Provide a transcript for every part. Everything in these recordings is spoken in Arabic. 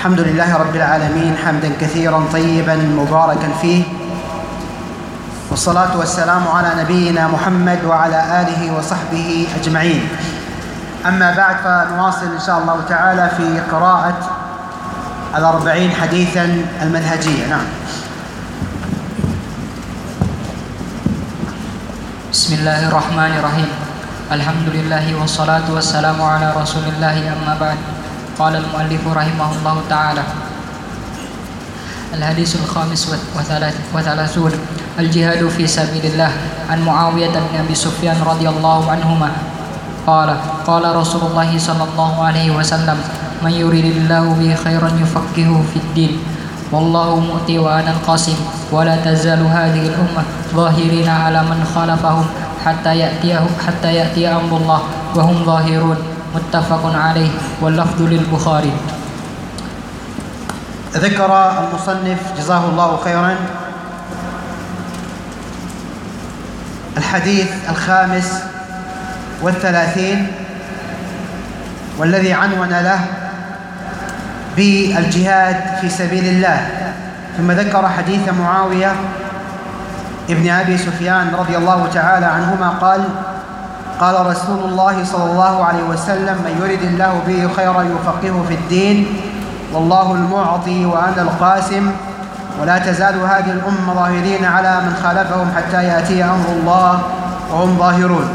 الحمد لله رب العالمين حمدا كثيرا طيبا مباركا فيه، والصلاة والسلام على نبينا محمد وعلى آله وصحبه أجمعين. أما بعد، فنواصل إن شاء الله تعالى في قراءة 40 حديثا المنهجية. نعم. بسم الله الرحمن الرحيم. الحمد لله والصلاة والسلام على رسول الله. أما بعد، قال المؤلف رحمه الله تعالى: الحديث الخامس وثلاثون: الجهاد في سبيل الله. عن معاوية بن أبي سفيان رضي الله عنهما قال: قال رسول الله صلى الله عليه وسلم: من يريد الله به خيرا يفقهه في الدين، والله مؤتي وأنا القاسم، ولا تزال هذه الأمة ظاهرين على من خالفهم حتى يأتي أمر الله وهم ظاهرون. متفق عليه، واللفظ للبخاري. ذكر المصنف جزاه الله خيرا الحديث 35 والذي عنون له بالجهاد في سبيل الله، ثم ذكر حديث معاوية ابن أبي سفيان رضي الله تعالى عنهما قال: قال رسول الله صلى الله عليه وسلم: من يريد الله به خيرا يفقهه في الدين، والله المعطي وأنا القاسم، ولا تزال هذه الأمة ظاهرين على من خالفهم حتى يأتي أمر الله وهم ظاهرون.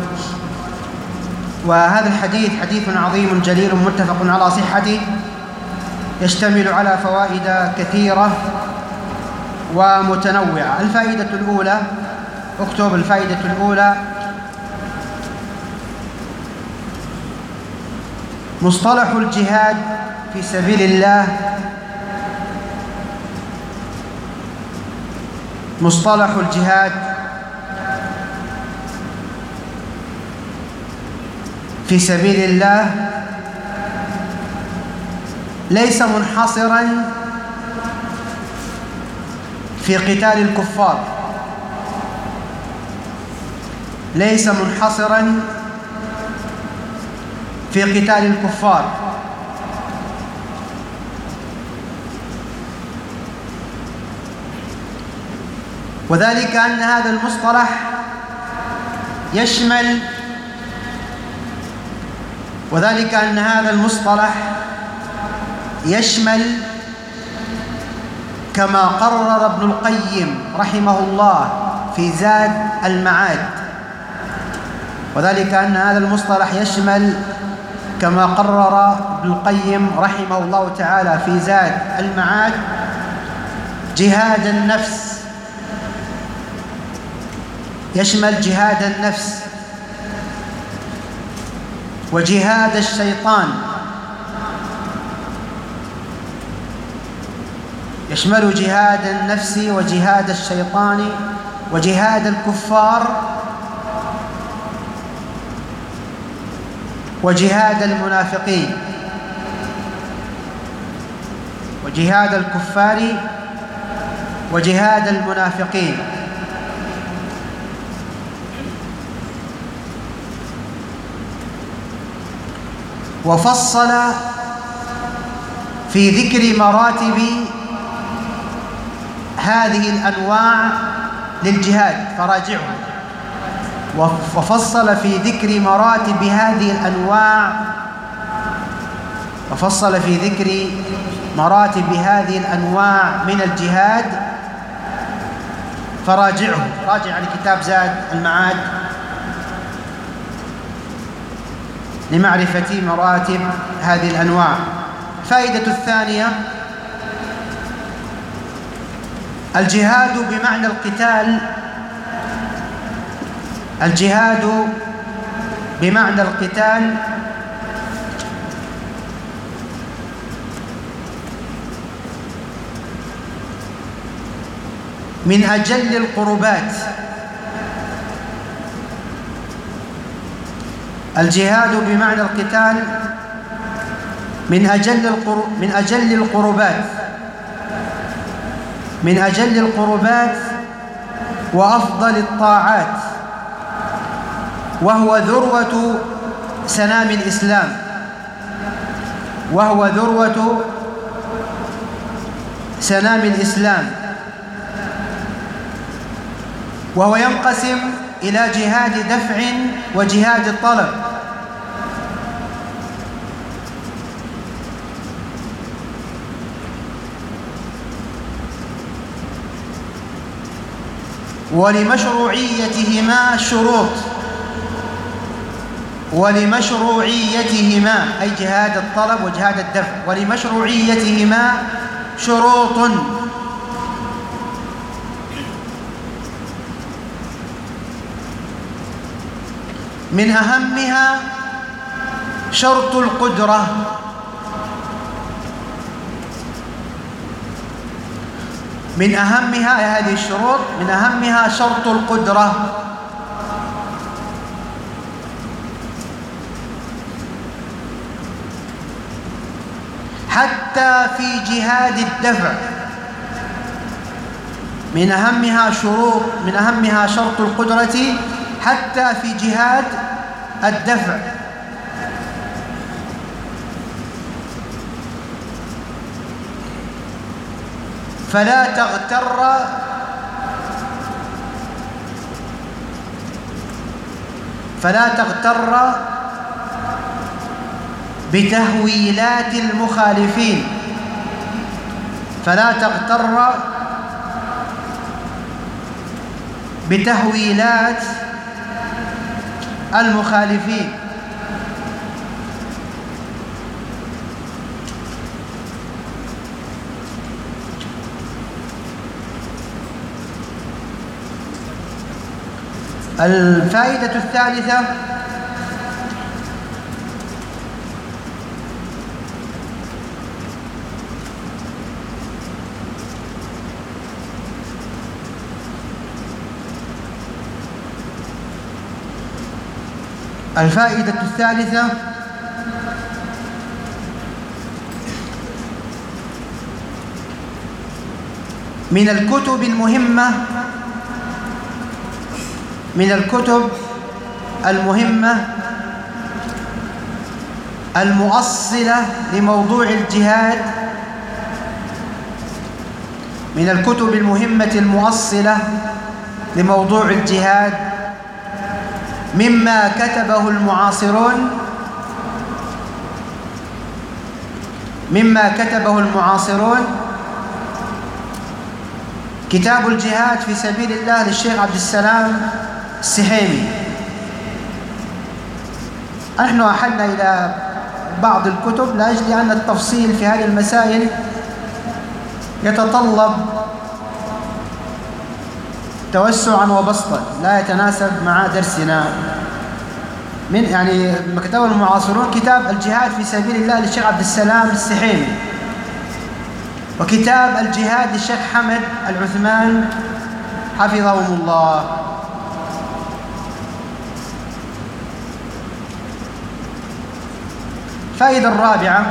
وهذا الحديث حديث عظيم جليل متفق على صحته، يشتمل على فوائد كثيرة ومتنوعة. الفائدة الأولى، اكتب الفائدة الأولى: مصطلح الجهاد في سبيل الله مصطلح الجهاد في سبيل الله ليس منحصرا في قتال الكفار، ليس منحصرا في قتال الكفار، وذلك أن هذا المصطلح يشمل كما قرر ابن القيم رحمه الله في زاد المعاد، وذلك أن هذا المصطلح يشمل كما قرر ابن القيم رحمه الله تعالى في زاد المعاد جهاد النفس، يشمل جهاد النفس وجهاد الشيطان، يشمل جهاد النفس وجهاد الشيطان وجهاد الكفار وجهاد المنافقين، وجهاد الكفار وجهاد المنافقين. وفصل في ذكر مراتب هذه الأنواع للجهاد، فراجعه. وفصل في ذكر مراتب هذه الأنواع من الجهاد، فراجعه. راجع الكتاب زاد المعاد لمعرفة مراتب هذه الأنواع. الفائدة الثانية: الجهاد بمعنى القتال، الجهاد بمعنى القتال من أجل القربات، الجهاد بمعنى القتال من أجل القربات وأفضل الطاعات، وهو ذروة سنام الإسلام، وهو ذروة سنام الإسلام، وهو ينقسم إلى جهاد دفع وجهاد طلب. ولمشروعيتهما شروط، ولمشروعيتهما أي جهاد الطلب وجهاد الدفع، ولمشروعيتهما شروط. من أهمها شرط القدرة، من أهمها هذه الشروط، من أهمها شرط القدرة. حتى في جهاد الدفع من أهمها شروط، من أهمها شرط القدرة حتى في جهاد الدفع. فلا تغتر بتهويلات المخالفين، فلا تغتر بتهويلات المخالفين. الفائدة الثالثة من الكتب المهمة، من الكتب المهمة المؤصلة لموضوع الجهاد، من الكتب المهمة المؤصلة لموضوع الجهاد مما كتبه المعاصرون، كتاب الجهاد في سبيل الله للشيخ عبد السلام السحيمي. نحن أحلنا إلى بعض الكتب لأجل أن التفصيل في هذه المسائل يتطلب توسعا وبسطا لا يتناسب مع درسنا. من يعني كتاب المعاصرون كتاب الجهاد في سبيل الله للشيخ عبد السلام السحيمي، وكتاب الجهاد للشيخ حمد العثمان حفظهم الله. الفائدة الرابعة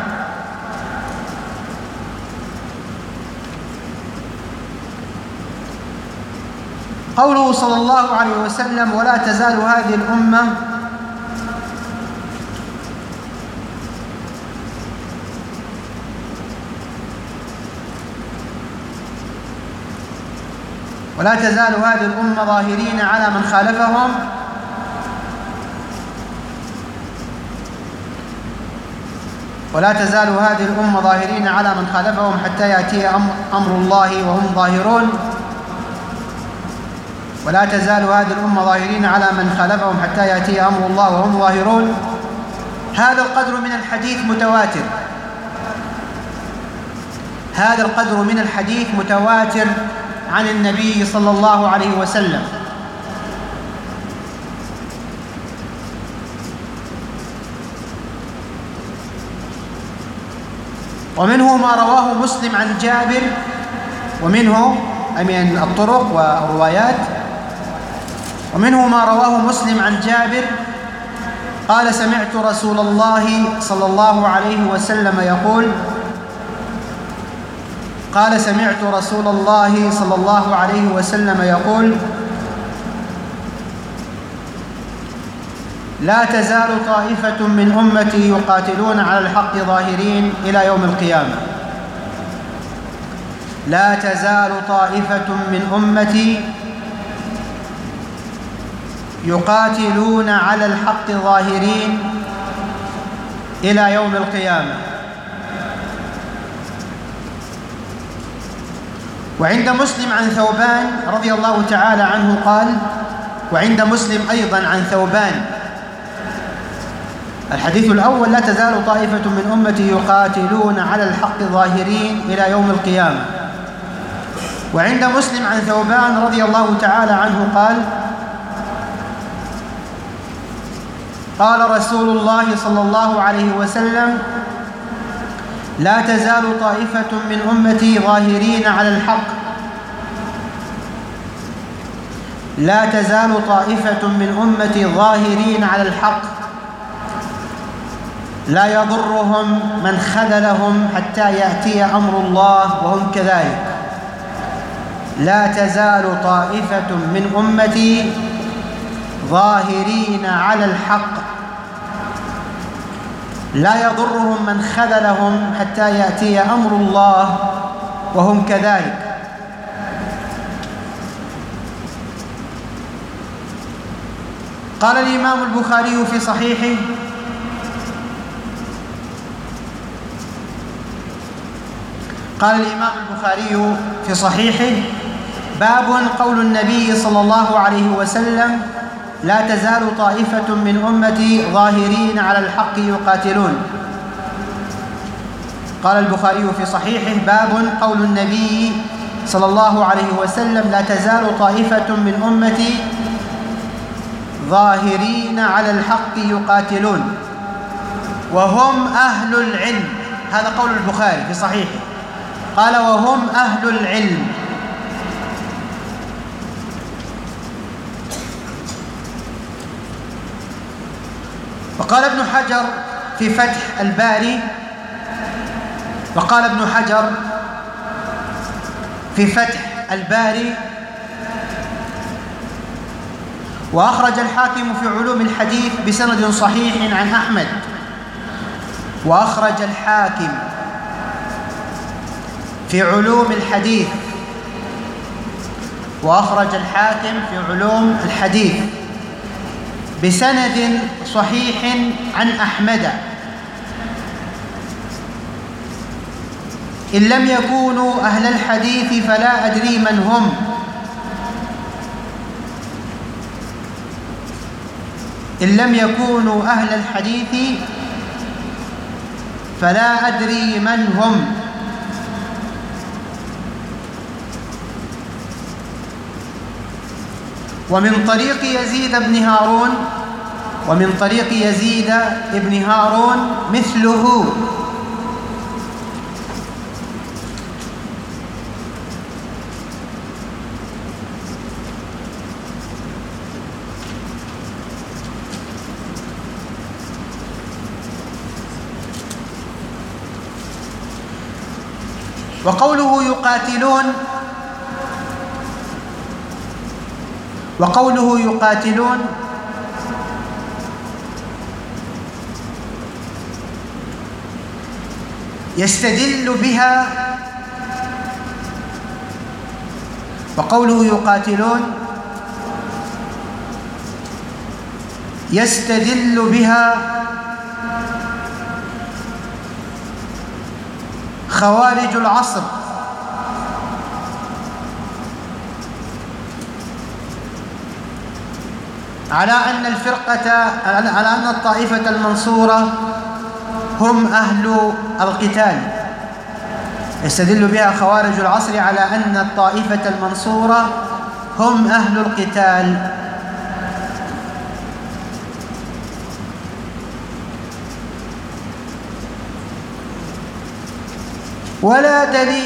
قوله صلى الله عليه وسلم: ولا تزال هذه الأمة ظاهرين على من خالفهم ولا تزال هذه الأمة ظاهرين على من خالفهم حتى يأتي أمر الله وهم ظاهرون. ولا تزال هذه الأمة ظاهرين على من خالفهم حتى يأتي أمر الله وهم ظاهرون. هذا القدر من الحديث متواتر، هذا القدر من الحديث متواتر عن النبي صلى الله عليه وسلم. ومنه ما رواه مسلم عن جابر، ومنه من الطرق والروايات، ومنه ما رواه مسلم عن جابر قال: سمعت رسول الله صلى الله عليه وسلم يقول، قال: سمعت رسول الله صلى الله عليه وسلم يقول: لا تزال طائفة من أمتي يقاتلون على الحق ظاهرين إلى يوم القيامة. لا تزال طائفة من أمتي يقاتلون على الحق ظاهرين إلى يوم القيامة. وعند مسلم عن ثوبان رضي الله تعالى عنه قال، وعند مسلم أيضا عن ثوبان الحديث الأول: لا تزال طائفة من أمتي يقاتلون على الحق ظاهرين إلى يوم القيامة. وعند مسلم عن ثوبان رضي الله تعالى عنه قال: قال رسول الله صلى الله عليه وسلم: لا تزال طائفة من أمتي ظاهرين على الحق، لا تزال طائفة من أمتي ظاهرين على الحق، لا يضرهم من خذلهم حتى يأتي أمر الله وهم كذلك. لا تزال طائفة من أمتي ظاهرين على الحق، لا يضرهم من خذلهم حتى يأتي أمر الله وهم كذلك. قال الإمام البخاري في صحيحه: باب قول النبي صلى الله عليه وسلم: لا تزال طائفة من أمتي ظاهرين على الحق يقاتلون. قال البخاري في صحيحه: باب قول النبي صلى الله عليه وسلم: لا تزال طائفة من أمتي ظاهرين على الحق يقاتلون وهم أهل العلم. هذا قول البخاري في صحيحه، قال: وهم أهل العلم. وقال ابن حجر في فتح الباري، وأخرج الحاكم في علوم الحديث بسند صحيح عن أحمد. وأخرج الحاكم في علوم الحديث بسند صحيح عن أحمد. إن لم يكونوا أهل الحديث فلا أدري من هم. إن لم يكونوا أهل الحديث فلا أدري من هم. ومن طريق يزيد بن هارون مثله. وقوله يقاتلون يستدل بها خوارج العصر على أن الطائفة المنصورة هم أهل القتال. يستدل بها خوارج العصر على أن الطائفة المنصورة هم أهل القتال. ولا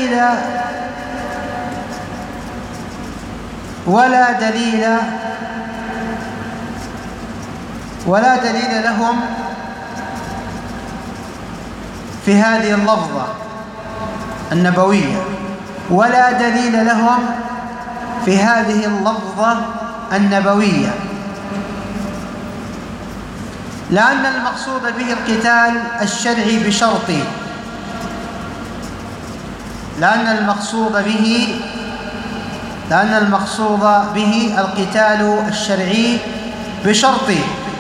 دليل لهم في هذه اللفظة النبوية، ولا دليل لهم في هذه اللفظة النبوية، لأن المقصود به القتال الشرعي بشرطه، لأن المقصود به القتال الشرعي بشرطه.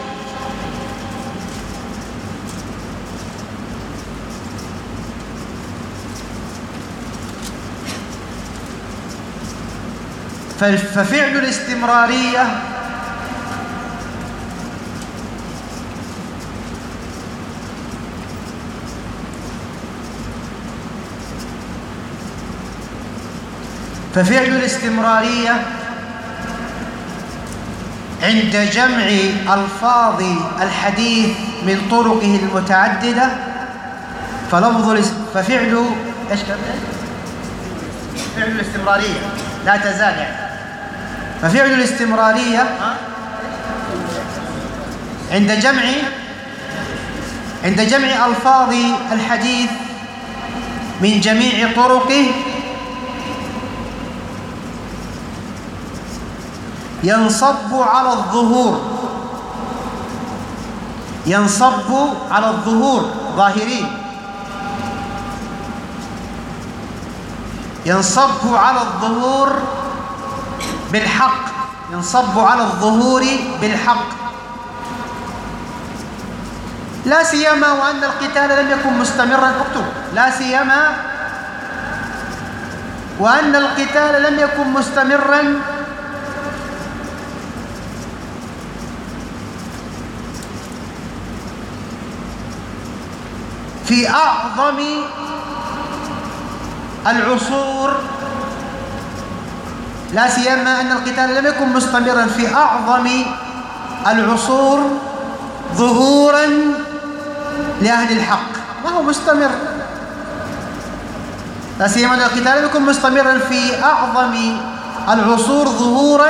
ففعل الاستمرارية عند جمع ألفاظ الحديث من طرقه المتعددة ففعل الاستمرارية لا تزال يعني. ففعل الاستمرارية عند جمع ألفاظ الحديث من جميع طرقه ينصب على الظهور ظاهرين، ينصب على الظهور بالحق، لا سيما وأن القتال لم يكن مستمرا. اكتب لا سيما وأن القتال لم يكن مستمرا في أعظم العصور، لا سيما أن القتال لم يكن مستمرا في أعظم العصور ظهورا لأهل الحق، ما هو مستمر. لا سيما أن القتال لم يكن مستمرا في أعظم العصور ظهورا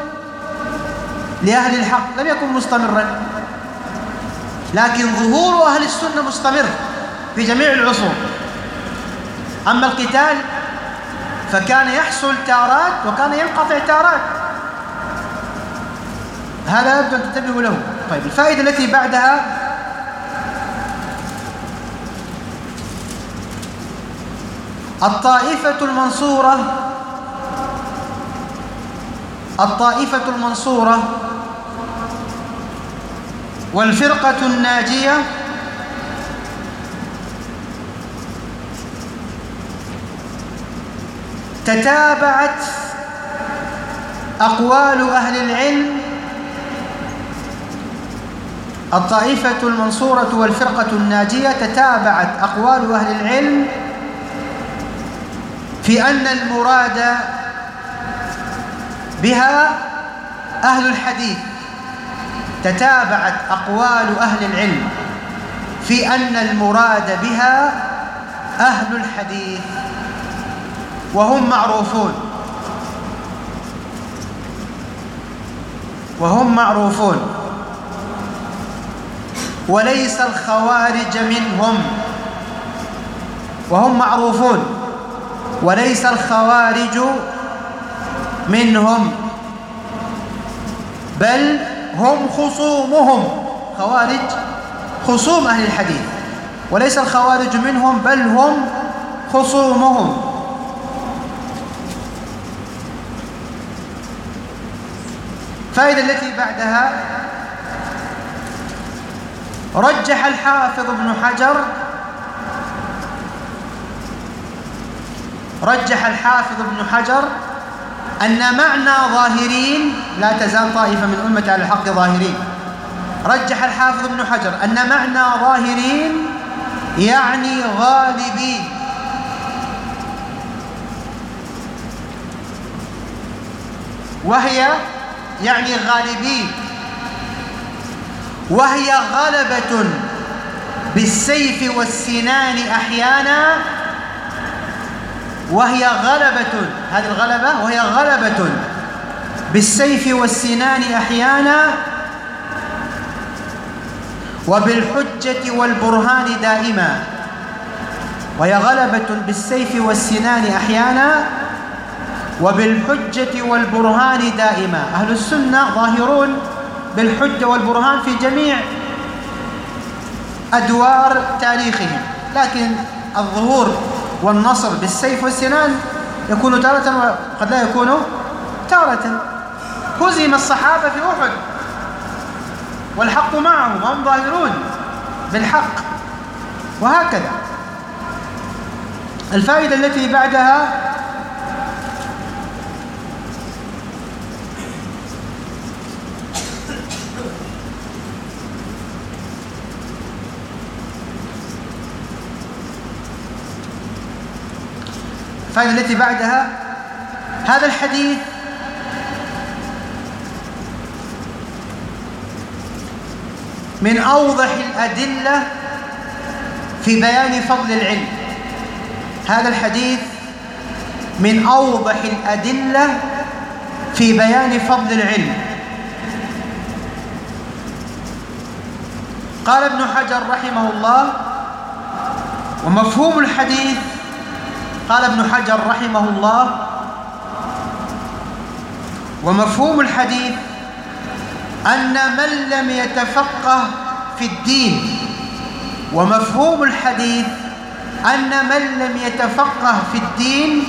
لأهل الحق، لم يكن مستمرا، لكن ظهور أهل السنة مستمر في جميع العصور. أما القتال فكان يحصل تارات وكان ينقطع تارات، هذا يبدو أن تنتبهوا له. طيب الفائدة التي بعدها الطائفة المنصورة والفرقة الناجية تتابعت أقوال أهل العلم. الطائفة المنصورة والفرقة الناجية تتابعت أقوال أهل العلم في أن المراد بها أهل الحديث، تتابعت أقوال أهل العلم في أن المراد بها أهل الحديث، وهم معروفون وليس الخوارج منهم، وهم معروفون وليس الخوارج منهم، بل هم خصومهم. خوارج خصوم أهل الحديث، وليس الخوارج منهم بل هم خصومهم. الفائدة التي بعدها رجح الحافظ ابن حجر أن معنى ظاهرين، لا تزال طائفة من أمة على الحق ظاهرين، رجح الحافظ ابن حجر أن معنى ظاهرين يعني غالبين، وهي غلبة بالسيف والسنان أحيانا، وهي غلبة بالسيف والسنان أحيانا وبالحجة والبرهان دائما. وهي غلبة بالسيف والسنان أحيانا وبالحجة والبرهان دائما. أهل السنة ظاهرون بالحجة والبرهان في جميع أدوار تاريخهم، لكن الظهور والنصر بالسيف والسنان يكون تارة وقد لا يكون تارة. هزم الصحابة في أحد والحق معهم وهم ظاهرون بالحق، وهكذا. الفائدة التي بعدها هذا الحديث من أوضح الأدلة في بيان فضل العلم. هذا الحديث من أوضح الأدلة في بيان فضل العلم. قال ابن حجر رحمه الله: ومفهوم الحديث، قال ابن حجر رحمه الله: ومفهوم الحديث أن من لم يتفقه في الدين، ومفهوم الحديث أن من لم يتفقه في الدين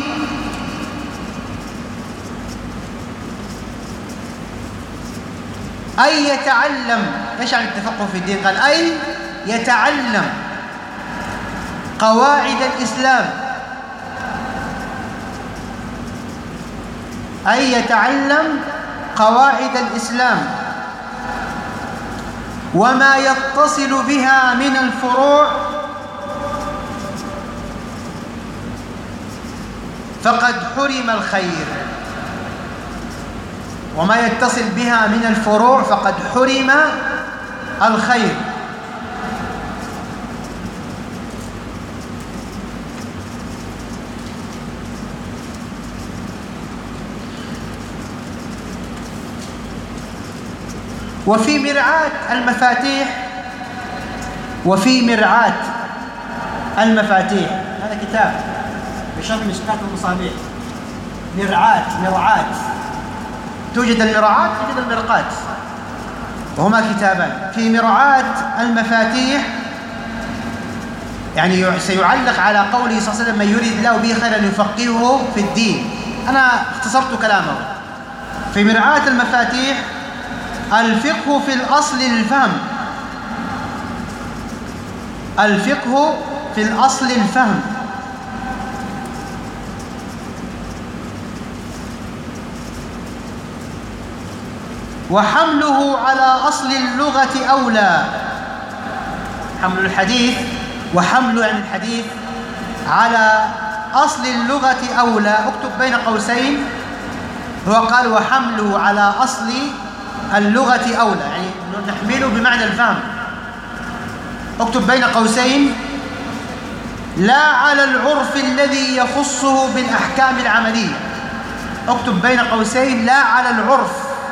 أي يتعلم. إيش يعني التفقه في الدين؟ قال أي يتعلم قواعد الإسلام، أي يتعلم قواعد الإسلام وما يتصل بها من الفروع، فقد حرم الخير. وما يتصل بها من الفروع فقد حرم الخير. وفي مرعاة المفاتيح، هذا كتاب بشرح مشكاة المصابيح. مرعاة، توجد المراعاة توجد المرقاة، وهما كتابان. في مرعاة المفاتيح يعني سيعلق على قوله صلى الله عليه وسلم: من يريد الله به خيرا يفقهه في الدين. أنا اختصرت كلامه. في مرعاة المفاتيح: الفقه في الأصل الفهم. الفقه في الأصل الفهم. وحمله على أصل اللغة أولى. حمل الحديث، وحمل عن الحديث على أصل اللغة أولى. اكتب بين قوسين، هو قال: وحمله على أصل اللغة أولى، يعني نحمله بمعنى الفهم. اكتب بين قوسين: لا على العرف الذي يخصه بالأحكام العملية. اكتب بين قوسين: لا على العرف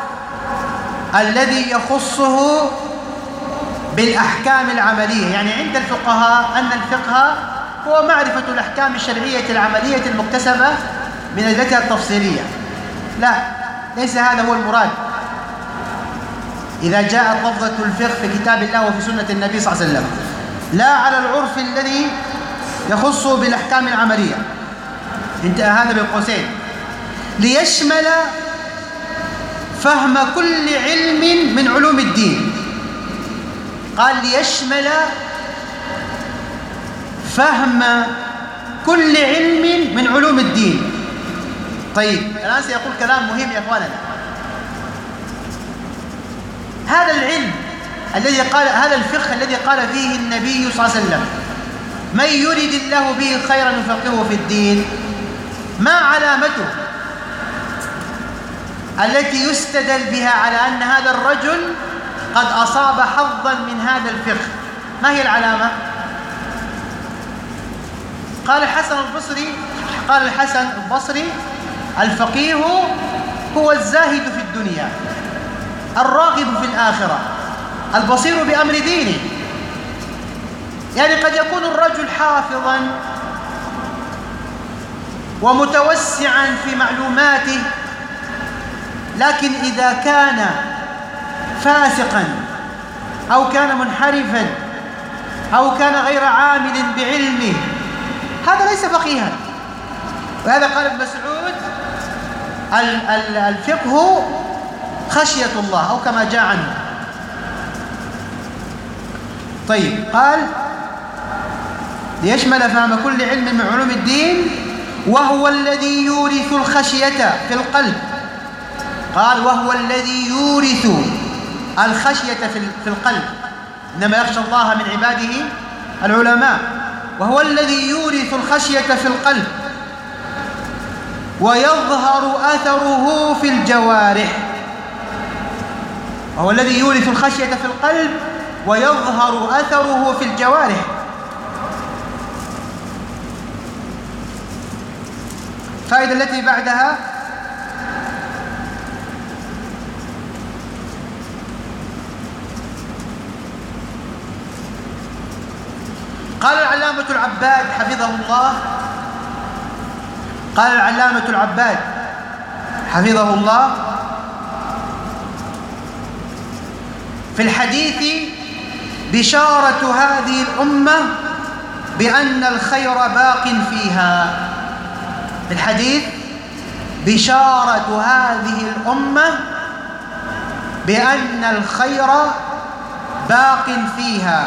الذي يخصه بالأحكام العملية. يعني عند الفقهاء أن الفقه هو معرفة الأحكام الشرعية العملية المكتسبة من أدلتها التفصيلية. لا، ليس هذا هو المراد. إذا جاءت لفظة الفقه في كتاب الله وفي سنة النبي صلى الله عليه وسلم: لا على العرف الذي يخصه بالأحكام العملية. انتهى هذا بالقوسين. ليشمل فهم كل علم من علوم الدين. قال: ليشمل فهم كل علم من علوم الدين. طيب، الآن سيقول كلام مهم يا أخواننا. هذا العلم الذي قال، هذا الفقه الذي قال فيه النبي صلى الله عليه وسلم: من يريد الله به خيرا يفقهه في الدين، ما علامته التي يستدل بها على أن هذا الرجل قد أصاب حظا من هذا الفقه؟ ما هي العلامة؟ قال الحسن البصري: الفقيه هو الزاهد في الدنيا الراغب في الآخرة البصير بأمر دينه. يعني قد يكون الرجل حافظا ومتوسعا في معلوماته، لكن إذا كان فاسقا أو كان منحرفا أو كان غير عامل بعلمه هذا ليس فقيها. وهذا قال ابن مسعود الفقه خشية الله، أو كما جاء عنه. طيب، قال ليشمل فهم كل علم من علوم الدين، وهو الذي يورث الخشية في القلب. قال وهو الذي يورث الخشية في القلب، إنما يخشى الله من عباده العلماء. وهو الذي يورث الخشية في القلب ويظهر أثره في الجوارح. وهو الذي يورث الخشية في القلب ويظهر أثره في الجوارح. الفائدة التي بعدها: قال العلامة العباد حفظه الله، قال العلامة العباد حفظه الله في الحديث: بشارة هذه الأمة بأن الخير باق فيها. في الحديث: بشارة هذه الأمة بأن الخير باق فيها.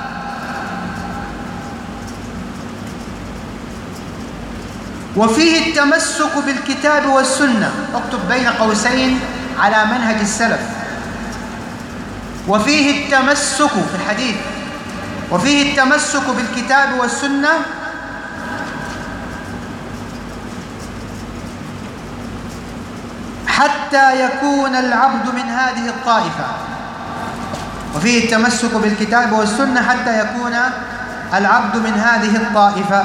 وفيه التمسك بالكتاب والسنة، اكتب بين قوسين على منهج السلف. وفيه التمسك في الحديث، وفيه التمسك بالكتاب والسنة حتى يكون العبد من هذه الطائفة. وفيه التمسك بالكتاب والسنة حتى يكون العبد من هذه الطائفة.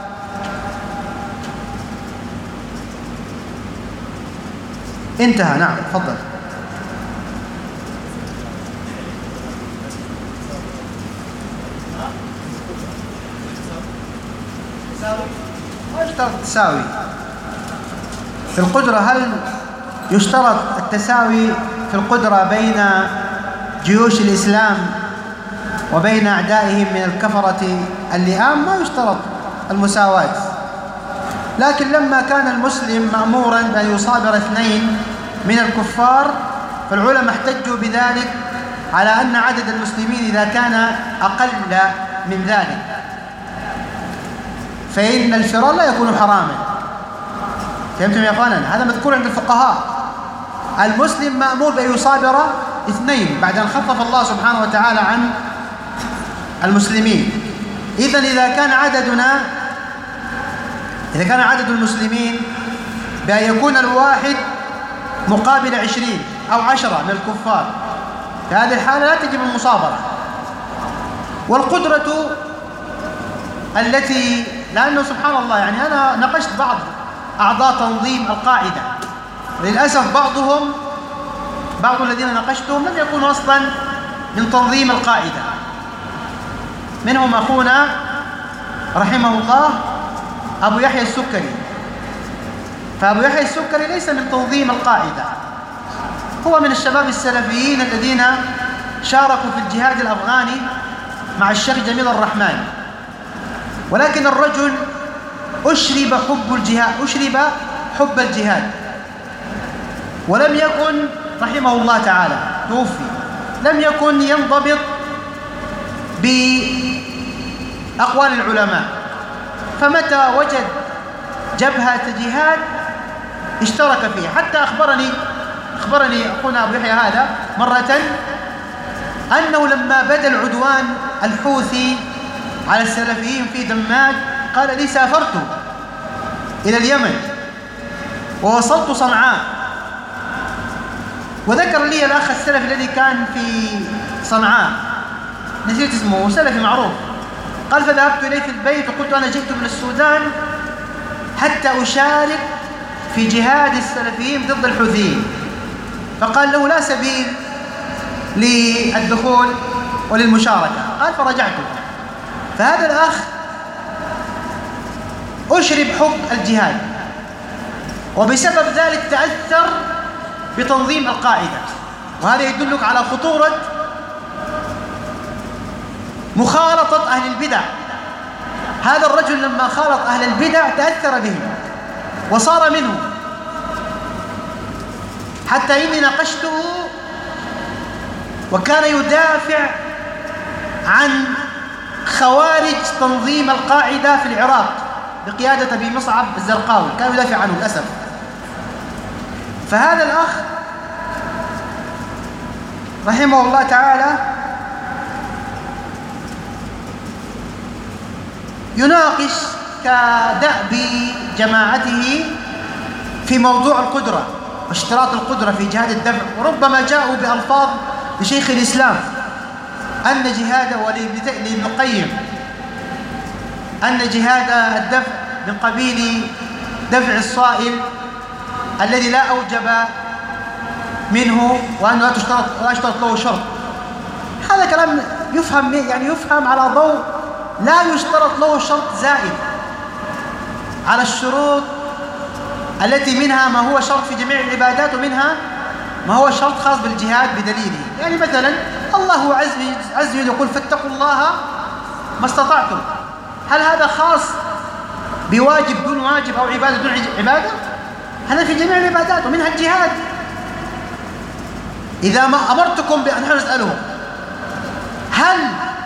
انتهى. نعم، تفضل. ما يشترط التساوي في القدرة. هل يشترط التساوي في القدرة بين جيوش الإسلام وبين أعدائهم من الكفرة اللئام؟ ما يشترط المساواة. لكن لما كان المسلم مأمورا بأن يصابر 2 من الكفار، فالعلماء احتجوا بذلك على أن عدد المسلمين إذا كان أقل من ذلك فإن الفرار لا يكون حراما. فهمتم يا أخوانا؟ هذا مذكور عند الفقهاء. المسلم مأمور بأن يصابر 2 بعد أن خفف الله سبحانه وتعالى عن المسلمين. إذن إذا كان عدد المسلمين بأن يكون الواحد مقابل 20 أو 10 من الكفار، في هذه الحالة لا تجب المصابرة. والقدرة التي، لأنه سبحان الله يعني أنا ناقشت بعض أعضاء تنظيم القاعدة، وللأسف بعض الذين ناقشتهم لم يكونوا أصلا من تنظيم القاعدة. منهم أخونا رحمه الله أبو يحيى السكري. فأبو يحيى السكري ليس من تنظيم القاعدة، هو من الشباب السلفيين الذين شاركوا في الجهاد الأفغاني مع الشيخ جميل الرحمن. ولكن الرجل أشرب حب الجهاد، ولم يكن رحمه الله تعالى توفي لم يكن ينضبط بأقوال العلماء. فمتى وجد جبهة جهاد اشترك فيها. حتى أخبرني أخونا أبو يحيى هذا مرة أنه لما بدأ العدوان الحوثي على السلفيين في دماج قال لي: سافرت إلى اليمن ووصلت صنعاء. وذكر لي الأخ السلفي الذي كان في صنعاء، نسيت اسمه، سلفي معروف، قال: فذهبت إليه في البيت وقلت: أنا جئت من السودان حتى أشارك في جهاد السلفيين ضد الحوثيين. فقال له: لا سبيل للدخول وللمشاركة. قال: فرجعت. فهذا الأخ أشرب حب الجهاد، وبسبب ذلك تأثر بتنظيم القاعدة. وهذا يدلك على خطورة مخالطة أهل البدع. هذا الرجل لما خالط أهل البدع تأثر بهم وصار منهم، حتى إني ناقشته وكان يدافع عن خوارج تنظيم القاعدة في العراق بقيادة أبي مصعب الزرقاوي، كان يدافع عنه للأسف. فهذا الأخ رحمه الله تعالى يناقش كدأب جماعته في موضوع القدرة واشتراط القدرة في جهاد الدفع، وربما جاءوا بألفاظ لشيخ الإسلام أن جهاد ولابن القيم أن جهاد الدفع من قبيل دفع الصائل الذي لا أوجب منه وأنه لا يشترط له شرط. هذا كلام يفهم على ضوء لا يشترط له شرط زائد على الشروط التي منها ما هو شرط في جميع العبادات ومنها ما هو شرط خاص بالجهاد بدليله. يعني مثلا الله عز وجل يقول فاتقوا الله ما استطعتم، هل هذا خاص بواجب دون واجب أو عبادة دون عبادة؟ هذا في جميع العبادات ومنها الجهاد. إذا ما أمرتكم نحن نسألهم هل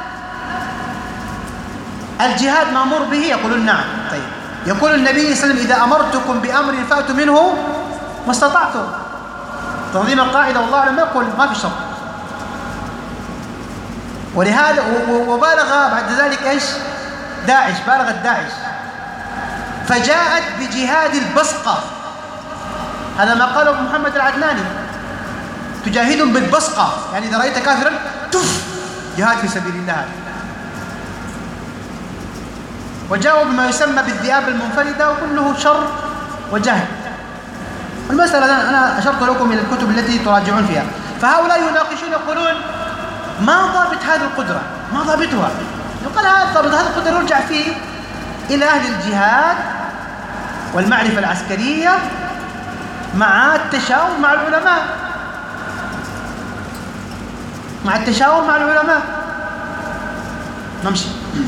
الجهاد مأمور به؟ يقولون نعم. طيب، يقول النبي صلى الله عليه وسلم إذا أمرتكم بأمر فأتوا منه ما استطعتم. تنظيم القاعدة والله أعلم ما يقول ما في شرط. ولهذا وبالغ بعد ذلك إيش؟ داعش، بالغت داعش فجاءت بجهاد البصقة. هذا ما قاله محمد العدناني، تجاهدهم بالبصقة، يعني إذا رأيت كافرا تف جهاد في سبيل الله. وجاءوا بما يسمى بالذئاب المنفردة وكله شر وجهل. المسألة أنا أشرت لكم إلى الكتب التي تراجعون فيها. فهؤلاء يناقشون يقولون ما ضابط هذه القدرة؟ ما ضابطها؟ يقول هذه القدرة يرجع فيه إلى أهل الجهاد والمعرفة العسكرية مع التشاور مع العلماء، مع التشاور مع العلماء. نمشي.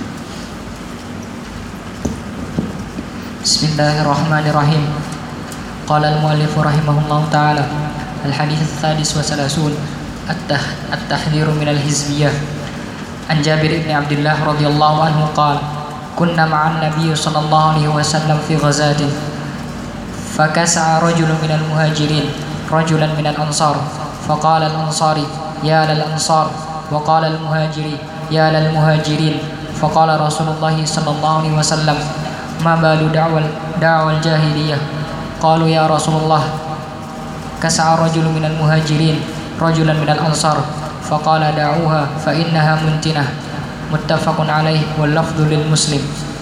بسم الله الرحمن الرحيم. قال المؤلف رحمه الله تعالى: الحديث الثالث والثلاثون التحذير من الحزبية. عن جابر بن عبد الله رضي الله عنه قال: كنا مع النبي صلى الله عليه وسلم في غزاة، فكسع رجل من المهاجرين رجلا من الأنصار، فقال الأنصاري: يا للأنصار، وقال المهاجري: يا للمهاجرين. فقال رسول الله صلى الله عليه وسلم: ما بال دعوى الجاهلية؟ قالوا: يا رسول الله، كسع رجل من المهاجرين رجلا من الأنصار. فقال: دعوها فإنها منتنة. متفق عليه واللفظ للمسلم.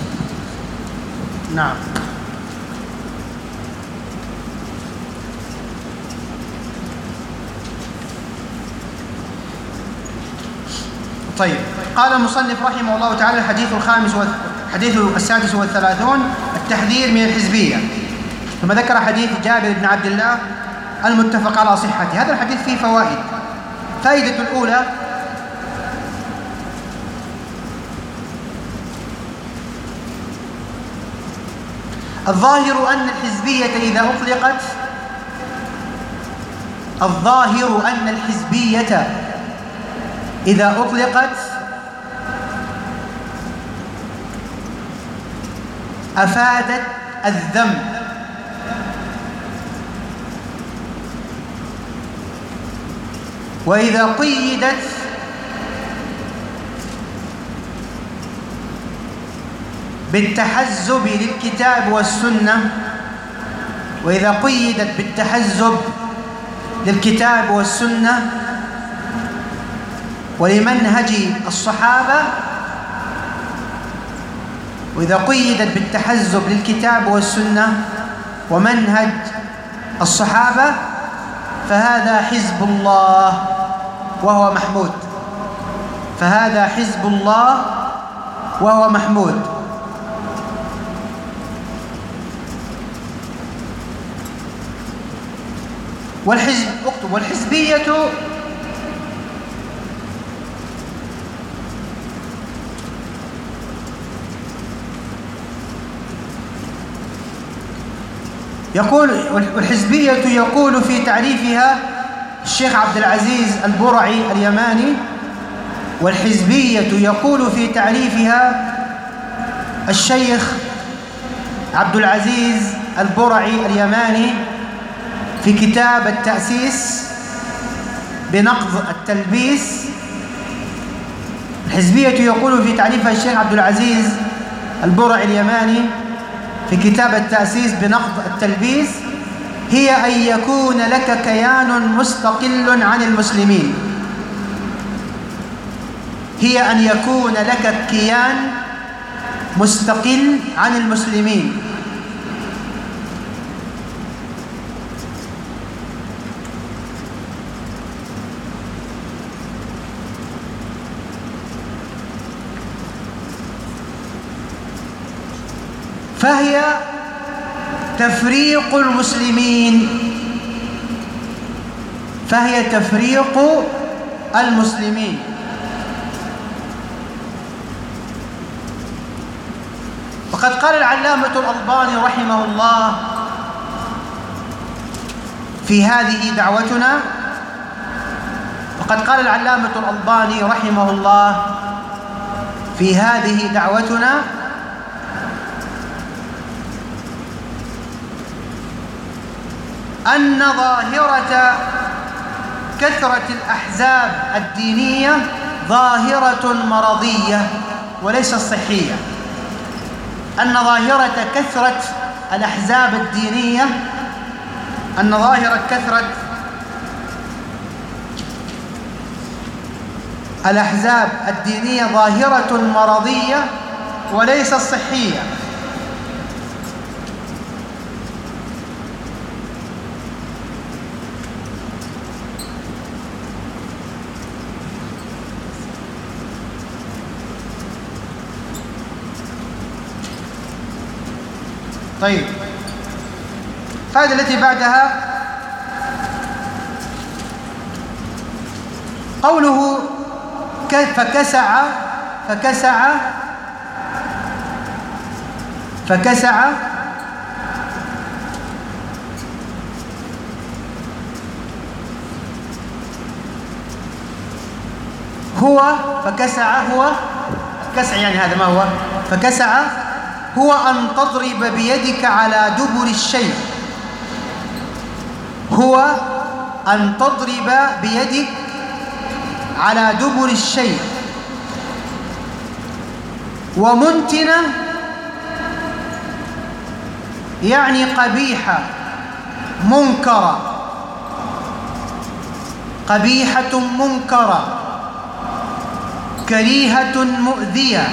نعم. طيب، قال المصنف رحمه الله تعالى: الحديث السادس والثلاثون التحذير من الحزبية. ثم ذكر حديث جابر بن عبد الله المتفق على صحته. هذا الحديث فيه فوائد. فائدة الأولى: الظاهر أن الحزبية إذا أطلقت أفادت الذم، وإذا قيدت بالتحزب للكتاب والسنة، وإذا قيدت بالتحزب للكتاب والسنة ولمنهج الصحابة، وإذا قيدت بالتحزب للكتاب والسنة ومنهج الصحابة فهذا حزب الله وهو محمود. فهذا حزب الله وهو محمود. والحزبية يقول والحزبية يقول في تعريفها الشيخ عبد العزيز البرعي اليماني، والحزبية يقول في تعريفها الشيخ عبد العزيز البرعي اليماني في كتاب التأسيس بنقض التلبيس. الحزبية يقول في تعريفها الشيخ عبد العزيز البرعي اليماني في كتاب التأسيس بنقض التلبيس: هي أن يكون لك كيان مستقل عن المسلمين. هي أن يكون لك كيان مستقل عن المسلمين. فهي تفريق المسلمين، فهي تفريق المسلمين. وقد قال العلامة الألباني رحمه الله في هذه دعوتنا، وقد قال العلامة الألباني رحمه الله في هذه دعوتنا: أن ظاهرة كثرة الأحزاب الدينية ظاهرة مرضية وليست صحية. أن ظاهرة كثرة الأحزاب الدينية، أن ظاهرة كثرة الأحزاب الدينية ظاهرة مرضية وليست صحية. طيب، الفائدة التي بعدها قوله فكسع هو كسع، يعني هذا ما هو فكسع؟ هو أن تضرب بيدك على دبر الشيء. هو أن تضرب بيدك على دبر الشيء. ومنتنة يعني قبيحة منكرة، قبيحة منكرة، كريهة مؤذية،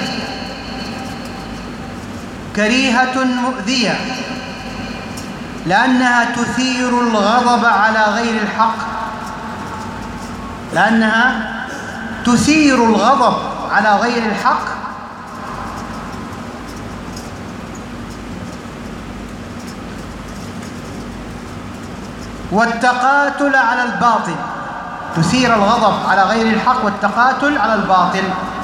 كريهة مؤذية، لأنها تثير الغضب على غير الحق، لأنها تثير الغضب على غير الحق. والتقاتل على الباطل، تثير الغضب على غير الحق والتقاتل على الباطل.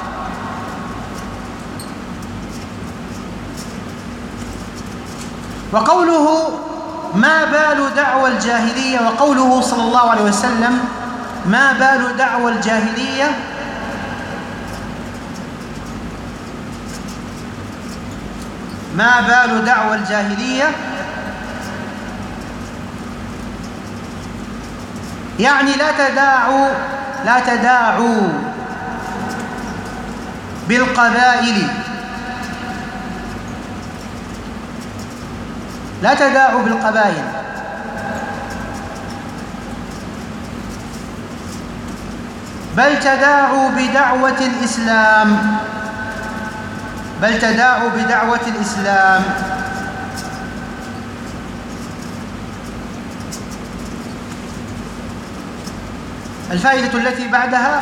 وقوله ما بال دعوى الجاهلية، وقوله صلى الله عليه وسلم ما بال دعوى الجاهلية، ما بال دعوى الجاهلية يعني لا تداعوا بالقبائل، لا تداعوا بالقبائل، بل تداعوا بدعوة الإسلام، بل تداعوا بدعوة الإسلام. الفائدة التي بعدها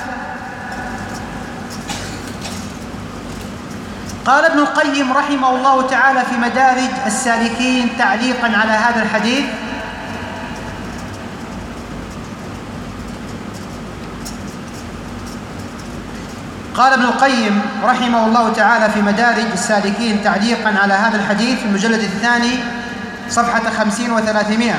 قال ابن القيم رحمه الله تعالى في مدارج السالكين تعليقا على هذا الحديث: قال ابن القيم رحمه الله تعالى في مدارج السالكين تعليقا على هذا الحديث في المجلد الثاني صفحة 50 و300.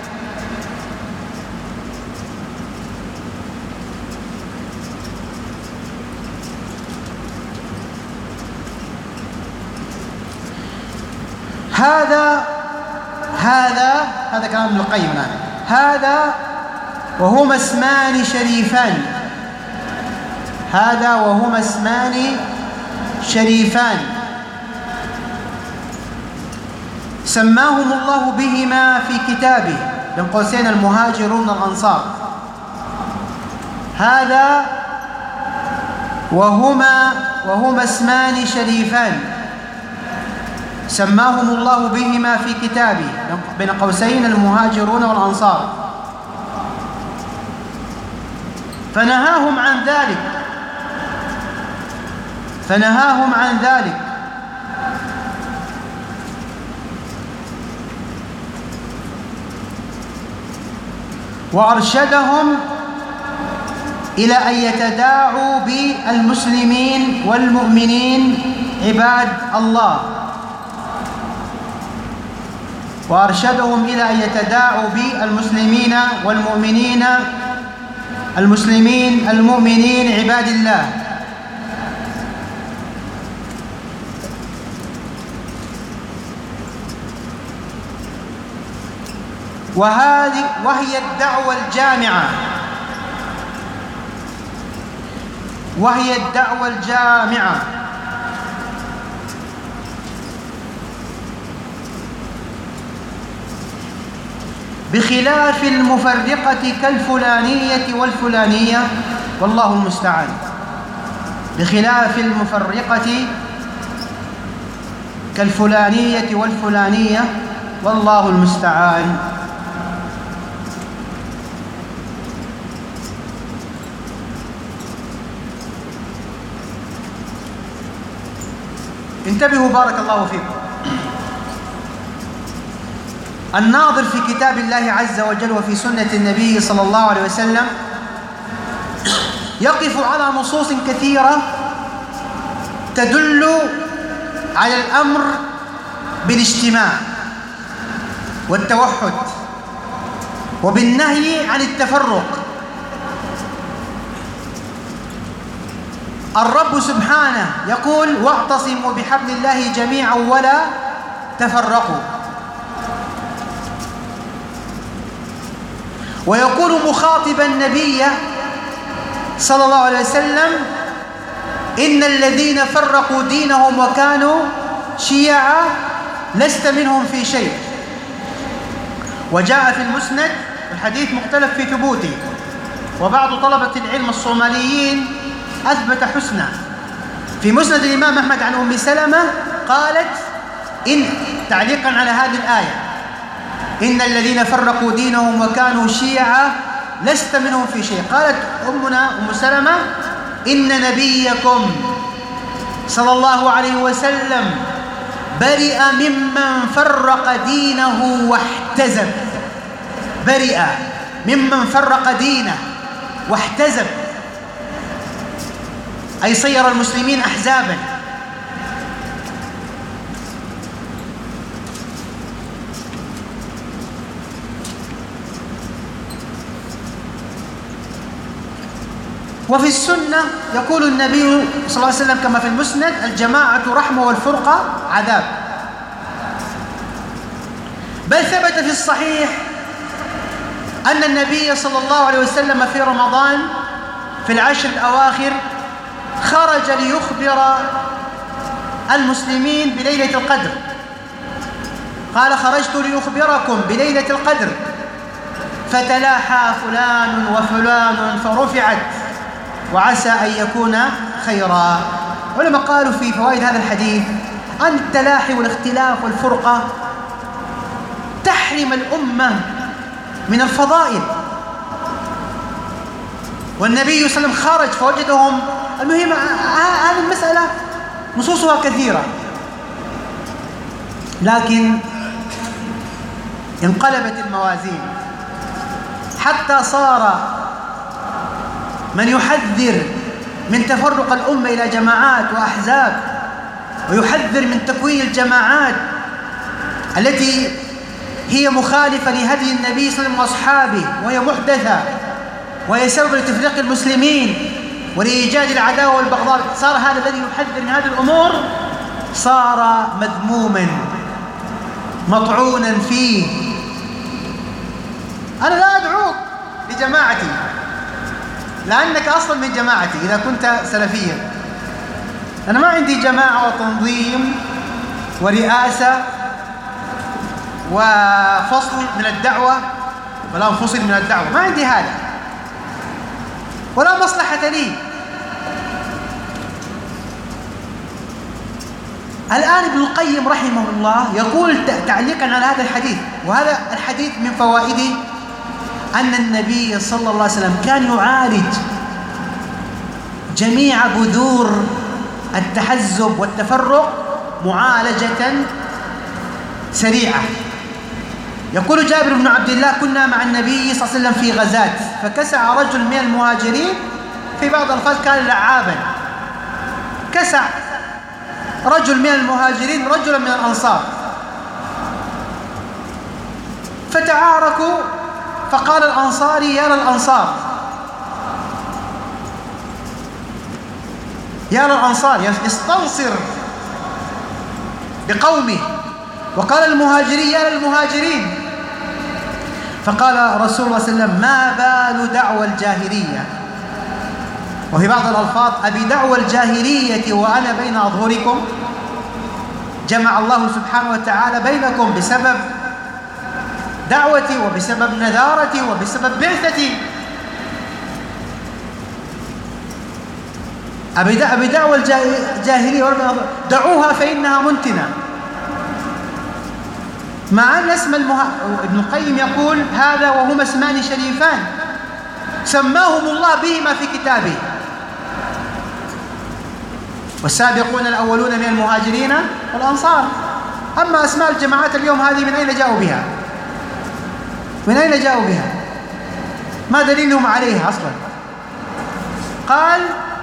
هذا كلام ابن القيم الآن. هذا وهما اسمان شريفان، هذا وهما اسمان شريفان سماهم الله بهما في كتابه، بين قوسين المهاجرون الأنصار. هذا وهما اسمان شريفان سماهم الله بهما في كتابه، بين قوسين المهاجرون والأنصار، فنهاهم عن ذلك وأرشدهم إلى أن يتداعوا بالمسلمين والمؤمنين عباد الله، وأرشدهم إلى أن يتداعوا بالمسلمين والمؤمنين المؤمنين عباد الله. وهي الدعوة الجامعة بخلاف المفرقة كالفلانية والفلانية والله المستعان. بخلاف المفرقة كالفلانية والفلانية والله المستعان. انتبهوا بارك الله فيكم. الناظر في كتاب الله عز وجل وفي سنة النبي صلى الله عليه وسلم يقف على نصوص كثيرة تدل على الأمر بالاجتماع والتوحد وبالنهي عن التفرق. الرب سبحانه يقول: واعتصموا بحبل الله جميعا ولا تفرقوا. ويقول مخاطبا النبي صلى الله عليه وسلم: إن الذين فرقوا دينهم وكانوا شيعا لست منهم في شيء. وجاء في المسند الحديث مختلف في ثبوته، وبعض طلبة العلم الصوماليين أثبت حسنه. في مسند الإمام أحمد عن أم سلمة قالت إن تعليقا على هذه الآية: إن الذين فرقوا دينهم وكانوا شيعا لست منهم في شيء. قالت أمنا أم سلمة: إن نبيكم صلى الله عليه وسلم برئ ممن فرق دينه واحتزب. برئ ممن فرق دينه واحتزب، أي صير المسلمين أحزابا. وفي السنة يقول النبي صلى الله عليه وسلم كما في المسند: الجماعة رحمة والفرقة عذاب. بل ثبت في الصحيح أن النبي صلى الله عليه وسلم في رمضان في العشر الأواخر خرج ليخبر المسلمين بليلة القدر. قال: خرجت ليخبركم بليلة القدر، فتلاحى فلان وفلان فرفعت، وعسى أن يكون خيرا. علماء قالوا في فوائد هذا الحديث أن التلاحي والاختلاف والفرقة تحرم الأمة من الفضائل. والنبي صلى الله عليه وسلم خرج فوجدهم. المهم هذه المسألة نصوصها كثيرة، لكن انقلبت الموازين حتى صار من يحذر من تفرق الأمة إلى جماعات وأحزاب، ويحذر من تكوين الجماعات التي هي مخالفة لهدي النبي صلى الله عليه وسلم وأصحابه، وهي محدثة، وهي سبب لتفريق المسلمين ولإيجاد العداوة والبغضاء، صار هذا الذي يحذر من هذه الأمور صار مذموما مطعونا فيه. أنا لا أدعوك لجماعتي لأنك أصلا من جماعتي إذا كنت سلفيا. أنا ما عندي جماعة وتنظيم ورئاسة وفصل من الدعوة ولا انفصل من الدعوة، ما عندي هذا ولا مصلحة لي. الآن ابن القيم رحمه الله يقول تعليقا على هذا الحديث، وهذا الحديث من فوائده أن النبي صلى الله عليه وسلم كان يعالج جميع بذور التحزب والتفرق معالجة سريعة. يقول جابر بن عبد الله: كنا مع النبي صلى الله عليه وسلم في غزاة، فكسع رجل من المهاجرين، في بعض الألفاظ كان لعابا، كسع رجل من المهاجرين رجلا من الأنصار، فتعاركوا، فقال الأنصاري: يا للأنصار، يا للأنصار، يستنصر بقومه. وقال المهاجري: يا للمهاجرين. فقال رسول الله صلى الله عليه وسلم: ما بال دعوى الجاهلية؟ وفي بعض الألفاظ: أبي دعوى الجاهلية وأنا بين أظهركم؟ جمع الله سبحانه وتعالى بينكم بسبب دعوتي وبسبب نذارتي وبسبب بعثتي. أبي دعوى الجاهلية دعوها فإنها منتنة. مع أن اسم ابن القيم يقول هذا وهما اسمان شريفان سماهم الله بهما في كتابه: والسابقون الأولون من المهاجرين والأنصار. أما أسماء الجماعات اليوم هذه من أين جاءوا بها؟ من أين جاءوا بها؟ ما دليلهم عليها أصلا؟ قال: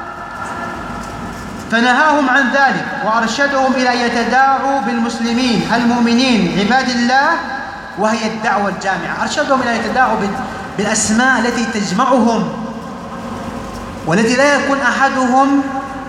فنهاهم عن ذلك وأرشدهم إلى أن يتداعوا بالمسلمين المؤمنين عباد الله، وهي الدعوة الجامعة. أرشدهم إلى أن يتداعوا بالأسماء التي تجمعهم والتي لا يكون أحدهم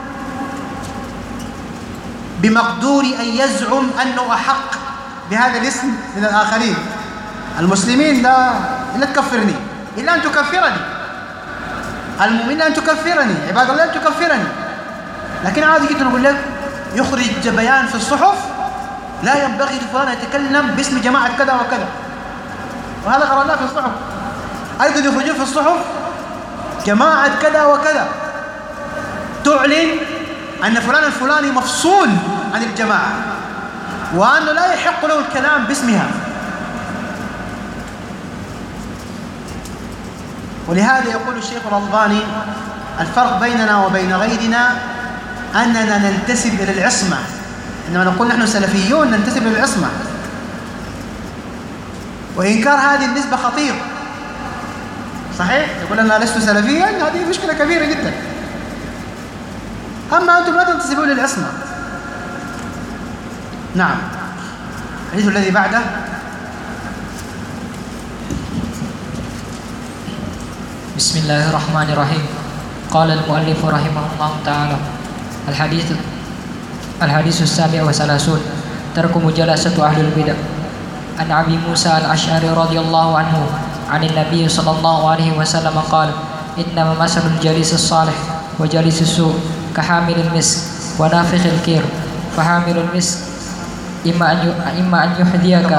بمقدور أن يزعم أنه أحق بهذا الاسم من الآخرين. المسلمين لا تكفرني إلا أن تكفرني، المؤمنين أن تكفرني، عباد الله أن تكفرني. لكن عادي جدا نقول لك يخرج بيان في الصحف: لا ينبغي لفلان يتكلم باسم جماعة كذا وكذا، وهذا قرأناه في الصحف. أيضا يخرجون في الصحف جماعة كذا وكذا تعلن أن فلان الفلاني مفصول عن الجماعة وأنه لا يحق له الكلام باسمها. ولهذا يقول الشيخ الألباني: الفرق بيننا وبين غيرنا أننا ننتسب إلى العصمة. عندما نقول نحن سلفيون ننتسب إلى العصمة، وإنكار هذه النسبة خطير. صحيح؟ يقول أنا لست سلفيا، هذه مشكلة كبيرة جدا. أما أنتم لا تنتسبون للعصمة. نعم. الحديث الذي بعده: بسم الله الرحمن الرحيم. قال المؤلف رحمه الله تعالى: الحديث 37 ترك مجالسة أهل البدع. عن أبي موسى الأشعري رضي الله عنه عن النبي صلى الله عليه وسلم قال: إنما مثل الجليس الصالح وجليس السوء كحامل المسك ونافخ الكير. فحامل المسك إما أن يحذيك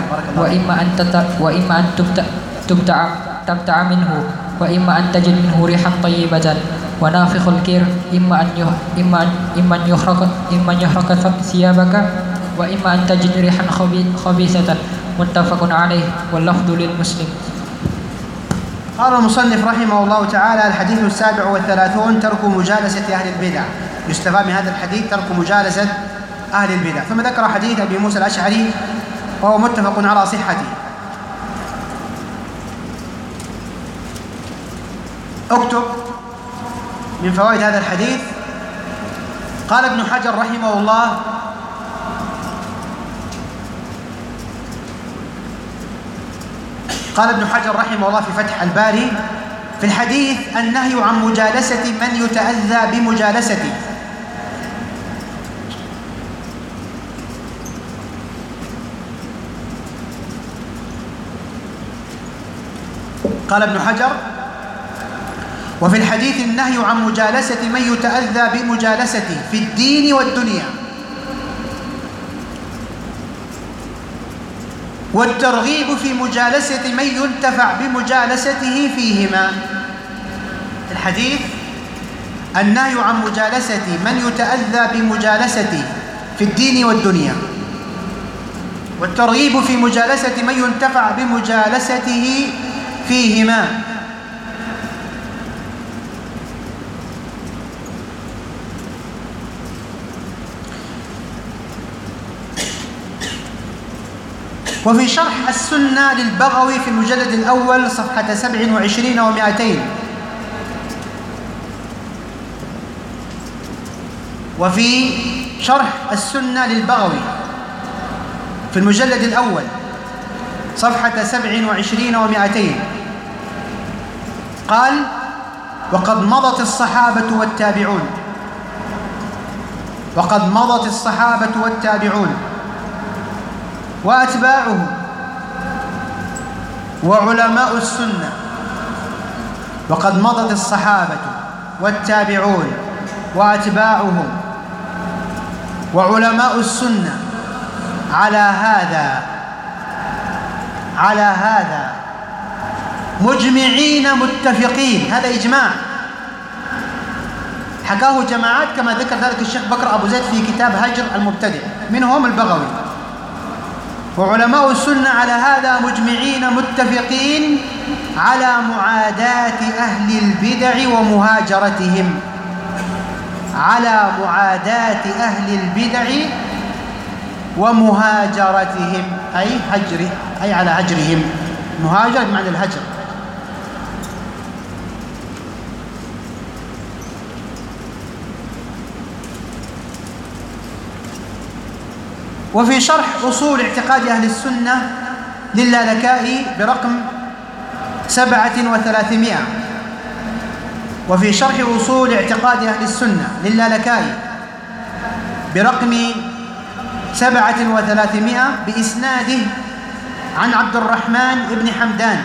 وإما أن تبتع منه، وإما أن تجد منه ريحا طيبة. ونافخ الكير إما أن يحرق ثيابك، وإما أن تجد ريحا خبيثة. متفق عليه واللفظ للمسلم. قال المصنف رحمه الله تعالى: الحديث 37 ترك مجالسة أهل البدع. يستفاد من هذا الحديث ترك مجالسة أهل البدع. ثم ذكر حديث أبي موسى الأشعري وهو متفق على صحته. اكتب من فوائد هذا الحديث: قال ابن حجر رحمه الله: قال ابن حجر رحمه الله في فتح الباري في الحديث النهي عن مجالسة من يتأذى بمجالسته. قال ابن حجر: وفي الحديث النهي عن مجالسة من يتأذى بمجالسته في الدين والدنيا، والترغيب في مجالسة من ينتفع بمجالسته فيهما. الحديث النهي عن مجالسة من يتأذى بمجالسته في الدين والدنيا، والترغيب في مجالسة من ينتفع بمجالسته فيهما. وفي شرح السنة للبغوي في المجلد الأول صفحة 27 و200، وفي شرح السنة للبغوي في المجلد الأول صفحة 27 و200 قال: وقد مضت الصحابة والتابعون، وقد مضت الصحابة والتابعون وأتباعهم وعلماء السنة، وقد مضت الصحابة والتابعون وأتباعهم وعلماء السنة على هذا مجمعين متفقين. هذا إجماع حكاه جماعات كما ذكر ذلك الشيخ بكر أبو زيد في كتاب هجر المبتدع، منهم البغوي. وعلماء السنة على هذا مجمعين متفقين على معاداة أهل البدع ومهاجرتهم، على معاداة أهل البدع ومهاجرتهم، أي على هجرهم. مهاجر بمعنى الهجر. وفي شرح أصول اعتقاد أهل السنة للالكائي برقم 700، وفي شرح أصول اعتقاد أهل السنة للالكائي برقم 700 بإسناده عن عبد الرحمن بن حمدان،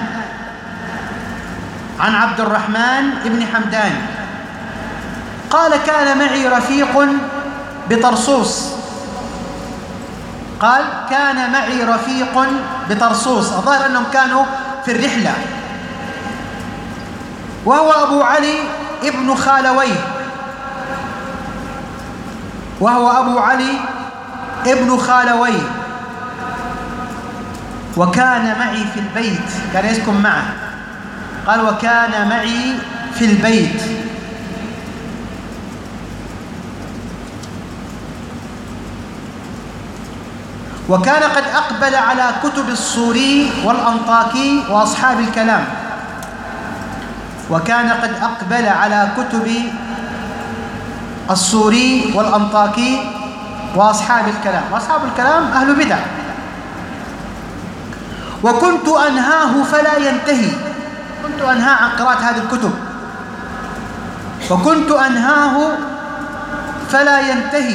عن عبد الرحمن بن حمدان قال: كان معي رفيق بطرسوس. قال: كان معي رفيق بطرسوس، الظاهر أنهم كانوا في الرحلة، وهو أبو علي ابن خالويه، وهو أبو علي ابن خالويه، وكان معي في البيت، كان يسكن معه. قال: وكان معي في البيت. وكان قد أقبل على كتب الصوري والأنطاكي وأصحاب الكلام، وكان قد أقبل على كتب الصوري والأنطاكي وأصحاب الكلام. وأصحاب الكلام أهل بدع. وكنت أنهاه فلا ينتهي، كنت أنهى عن قراءة هذه الكتب، وكنت أنهاه فلا ينتهي،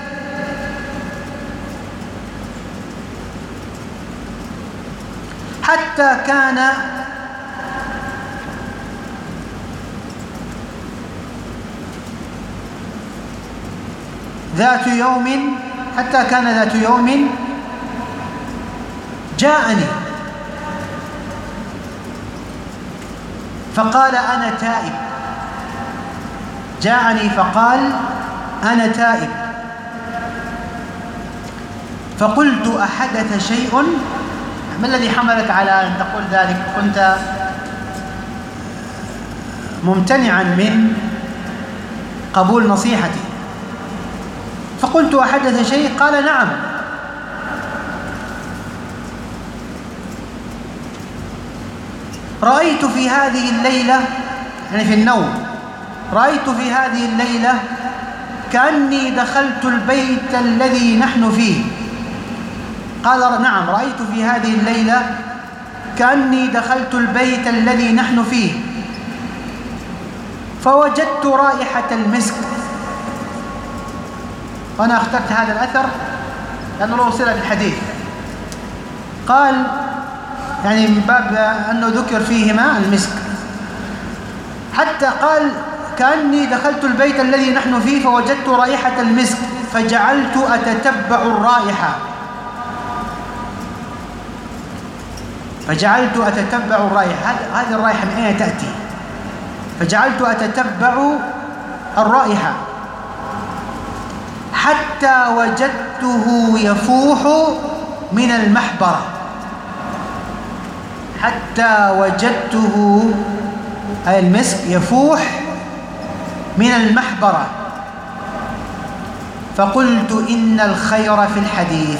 حتى كان ذات يوم جاءني فقال: أنا تائب. جاءني فقال: أنا تائب. فقلت: أحدث شيء؟ ما الذي حملك على أن تقول ذلك؟ كنت ممتنعا من قبول نصيحتي. فقلت: أحدث شيء؟ قال: نعم. رأيت في هذه الليلة، يعني في النوم، رأيت في هذه الليلة كأني دخلت البيت الذي نحن فيه. قال: نعم، رأيت في هذه الليلة كأني دخلت البيت الذي نحن فيه فوجدت رائحة المسك. وأنا اخترت هذا الأثر لأنه له صلة بالحديث. قال يعني من باب أنه ذكر فيهما المسك، حتى قال كأني دخلت البيت الذي نحن فيه فوجدت رائحة المسك فجعلت أتتبع الرائحة. هذه الرائحة من أين تأتي؟ فجعلت أتتبع الرائحة حتى وجدته يفوح من المحبرة. حتى وجدته أي المسك يفوح من المحبرة فقلت إن الخير في الحديث.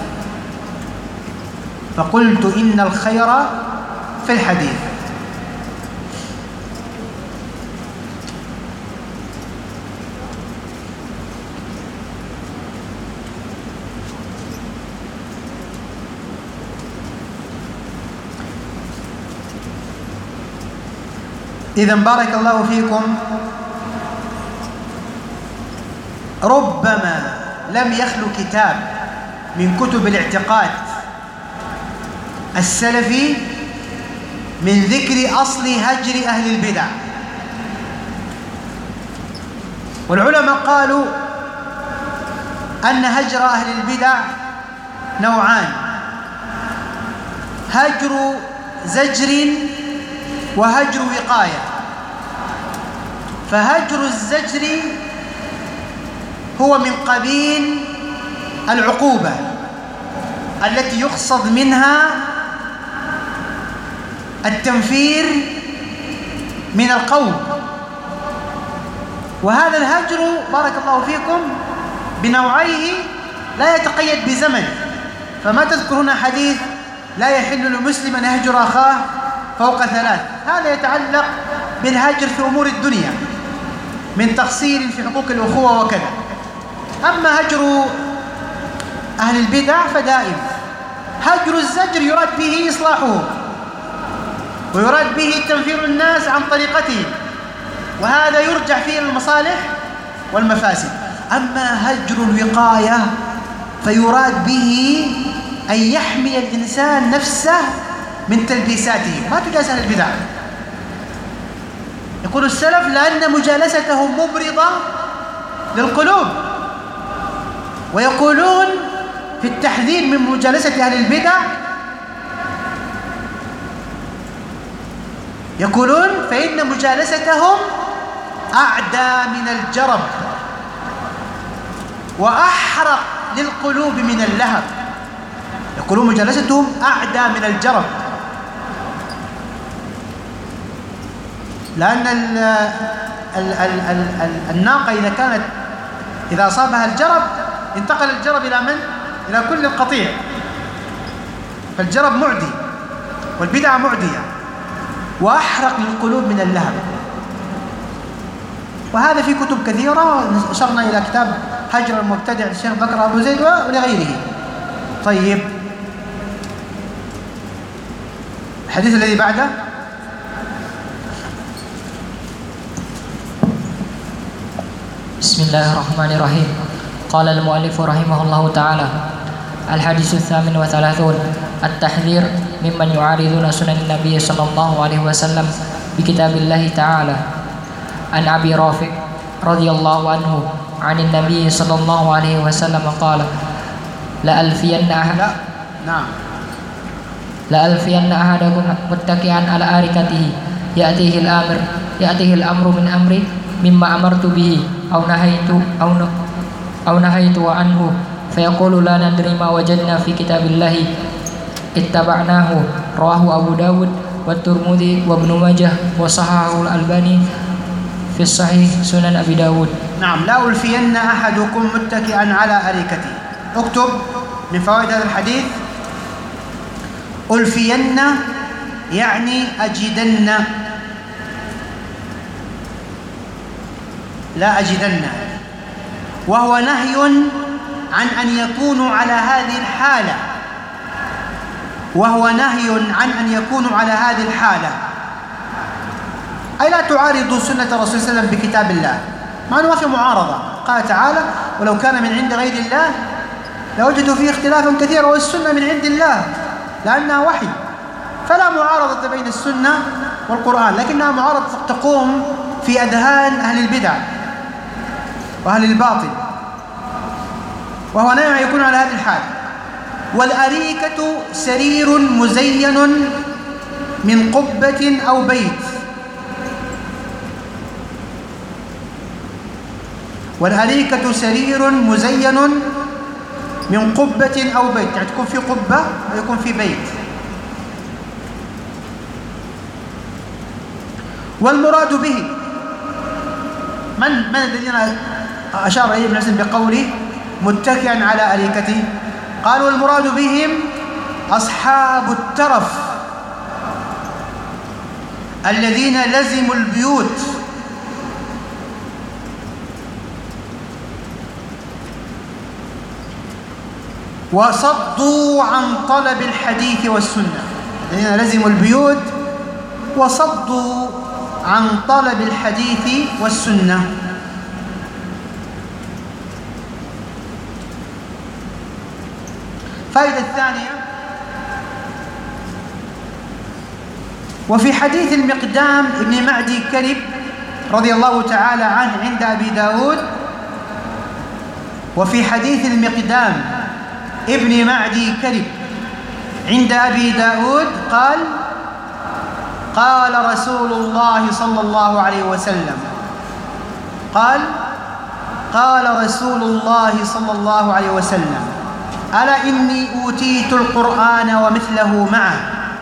إذن بارك الله فيكم، ربما لم يخلو كتاب من كتب الاعتقاد السلفي من ذكر أصل هجر أهل البدع. والعلماء قالوا أن هجر أهل البدع نوعان: هجر زجر وهجر وقاية. فهجر الزجر هو من قبيل العقوبة التي يقصد منها التنفير من القوم، وهذا الهجر بارك الله فيكم بنوعيه لا يتقيد بزمن. فما تذكرون حديث لا يحل لمسلم أن يهجر أخاه فوق 3، هذا يتعلق بالهجر في أمور الدنيا من تقصير في حقوق الأخوة وكذا. أما هجر أهل البدع فدائم. هجر الزجر يراد به إصلاحه ويراد به تنفير الناس عن طريقته، وهذا يرجع فيه المصالح والمفاسد. أما هجر الوقاية فيراد به أن يحمي الإنسان نفسه من تلبيساته. ما تجالس أهل البدع، يقول السلف لأن مجالستهم مبرضة للقلوب، ويقولون في التحذير من مجالسة أهل البدع، يقولون فإن مجالستهم أعدى من الجرب وأحرق للقلوب من اللهب. يقولون مجالستهم أعدى من الجرب، لأن الناقة إذا أصابها الجرب انتقل الجرب إلى من؟ إلى كل القطيع. فالجرب معدي والبدعة معدية وأحرق للقلوب من اللهب. وهذا في كتب كثيرة، أشرنا إلى كتاب هجر المبتدع الشيخ بكر أبو زيد ولغيره. طيب، الحديث الذي بعده: بسم الله الرحمن الرحيم. قال المؤلف رحمه الله تعالى: الحديث 38 التحذير ممن يعارضون سنن النبي صلى الله عليه وسلم بكتاب الله تعالى. عن أبي رافع رضي الله عنه عن النبي صلى الله عليه وسلم قال: لألفين أحدكم متكئا على أريكته يأتيه الأمر من أمري مما أمرت به أو نهيت عنه فيقول لا ندري ما وجدنا في كتاب الله اتبعناه. رواه أبو داود والترمذي وابن ماجه وصححه الألباني في الصحيح سنن أبي داود. نعم. لا ألفين أحدكم متكئا على أريكته. اكتب من فوائد هذا الحديث: ألفين يعني أجدن، لا أجدن، وهو نهي عن أن يكونوا على هذه الحالة. وهو نهي عن أن يكونوا على هذه الحالة، أي لا تعارضوا سنة الرسول صلى الله عليه وسلم بكتاب الله، مع أنه ما في معارضة. قال تعالى: ولو كان من عند غير الله لوجدوا فيه اختلافا كثيرا، والسنة من عند الله لأنها وحي، فلا معارضة بين السنة والقرآن، لكنها معارضة تقوم في أذهان أهل البدع وأهل الباطل، وهو نهي يكون على هذه الحال. والأريكة سرير مزين من قبة أو بيت. والأريكة سرير مزين من قبة أو بيت، يعني تكون في قبة أو يكون في بيت. والمراد به من الذين أشار إليه ابن حزم بقوله متكئا على أريكته؟ قالوا المراد بهم أصحاب الترف الذين لزموا البيوت وصدوا عن طلب الحديث والسنة، الذين لزموا البيوت وصدوا عن طلب الحديث والسنة. فائدة الثانية: وفي حديث المقدام ابن معدي كرب رضي الله تعالى عنه عند أبي داود، وفي حديث المقدام ابن معدي كرب عند أبي داود قال: قال رسول الله صلى الله عليه وسلم، قال رسول الله صلى الله عليه وسلم: ألا إني أوتيت القرآن ومثله معه.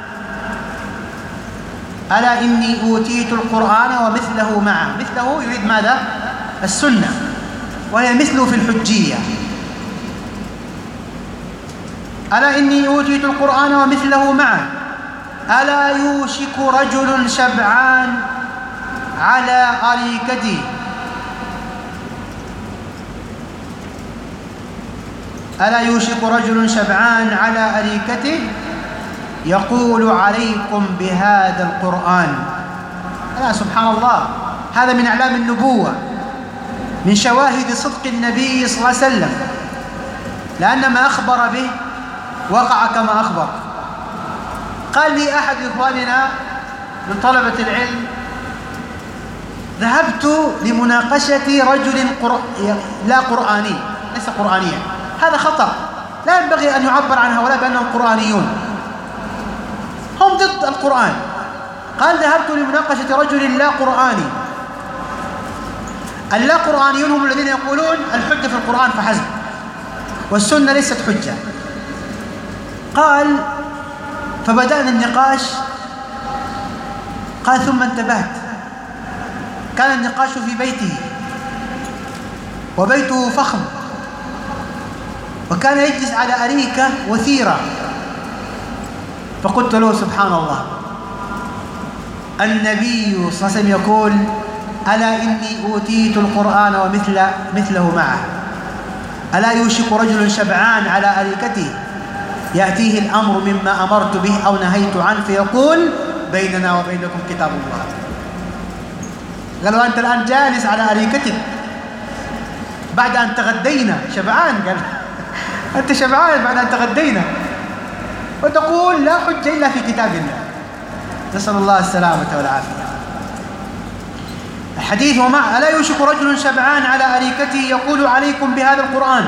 ألا إني أوتيت القرآن ومثله معه. مثله يريد ماذا؟ السنة، وهي مثله في الحجية. ألا إني أوتيت القرآن ومثله معه، ألا يوشك رجل شبعان على أريكته، ألا يوشك رجل شبعان على أريكته يقول عليكم بهذا القرآن. سبحان الله، هذا من أعلام النبوة، من شواهد صدق النبي صلى الله عليه وسلم، لأن ما أخبر به وقع كما أخبر. قال لي أحد إخواننا من طلبة العلم: ذهبت لمناقشة رجل لا قرآني، ليس قرآنيا. هذا خطأ، لا ينبغي أن يعبر عن هؤلاء بأنهم قرآنيون، هم ضد القرآن. قال: ذهبت لمناقشة رجل لا قرآني. اللا قرآنيون هم الذين يقولون الحجة في القرآن فحسب، والسنة ليست حجة. قال: فبدأنا النقاش. قال: ثم انتبهت، كان النقاش في بيته، وبيته فخم، وكان يجلس على أريكة وثيرة. فقلت له: سبحان الله، النبي صلى الله عليه وسلم يقول: ألا إني أوتيت القرآن ومثله معه، ألا يوشك رجل شبعان على أريكته يأتيه الأمر مما أمرت به أو نهيت عنه فيقول بيننا وبينكم كتاب الله. قالوا: أنت الآن جالس على أريكتك بعد أن تغدينا، شبعان. قال: أنت شبعان بعد أن تغدينا وتقول لا حجة إلا في كتاب الله. نسأل الله السلامة والعافية. الحديث ومع: ألا يوشك رجل شبعان على أريكته يقول عليكم بهذا القرآن،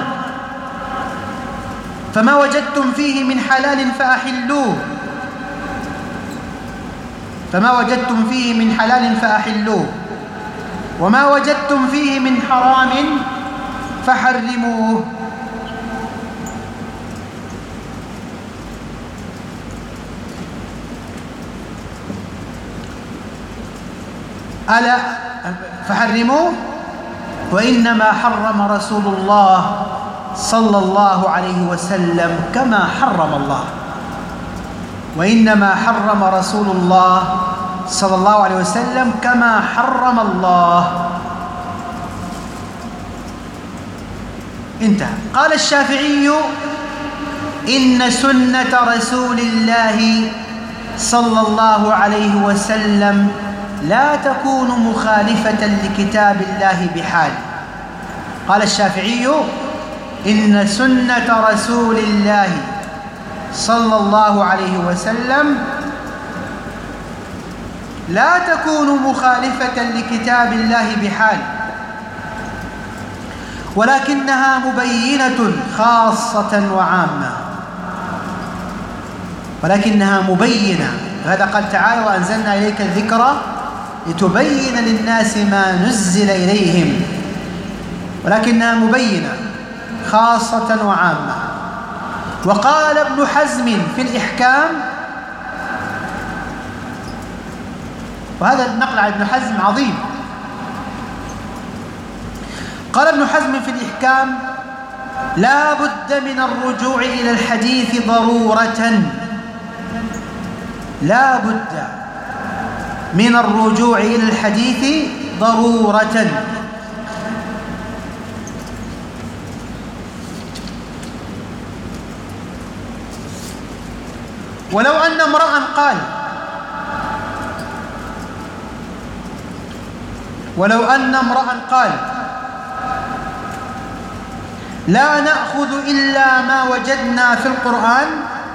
فما وجدتم فيه من حلال فأحلوه، فما وجدتم فيه من حلال فأحلوه، وما وجدتم فيه من حرام فحرموه. ألا فحرموه، وإنما حرم رسول الله صلى الله عليه وسلم كما حرم الله، وإنما حرم رسول الله صلى الله عليه وسلم كما حرم الله. انتهى. قال الشافعي إن سنة رسول الله صلى الله عليه وسلم لا تكون مخالفة لكتاب الله بحال. قال الشافعي: إن سنة رسول الله صلى الله عليه وسلم لا تكون مخالفة لكتاب الله بحال، ولكنها مبينة خاصة وعامة. ولكنها مبينة، هذا قال تعالى: وأنزلنا إليك الذكر لتبين للناس ما نزل إليهم. ولكنها مبينة خاصة وعامة. وقال ابن حزم في الإحكام، وهذا النقل عن ابن حزم عظيم، قال ابن حزم في الإحكام: لا بد من الرجوع إلى الحديث ضرورة، لا بد من الرجوع إلى الحديث ضرورة. ولو أن امرأ قال لا نأخذ إلا ما وجدنا في القرآن،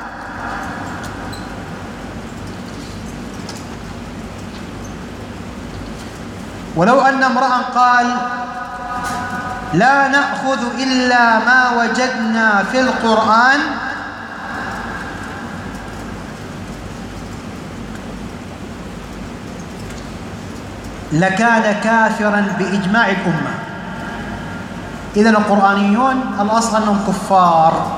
ولو أن امرأ قال لا نأخذ إلا ما وجدنا في القرآن لكان كافرا بإجماع الأمة. إذن القرآنيون الأصل أنهم كفار،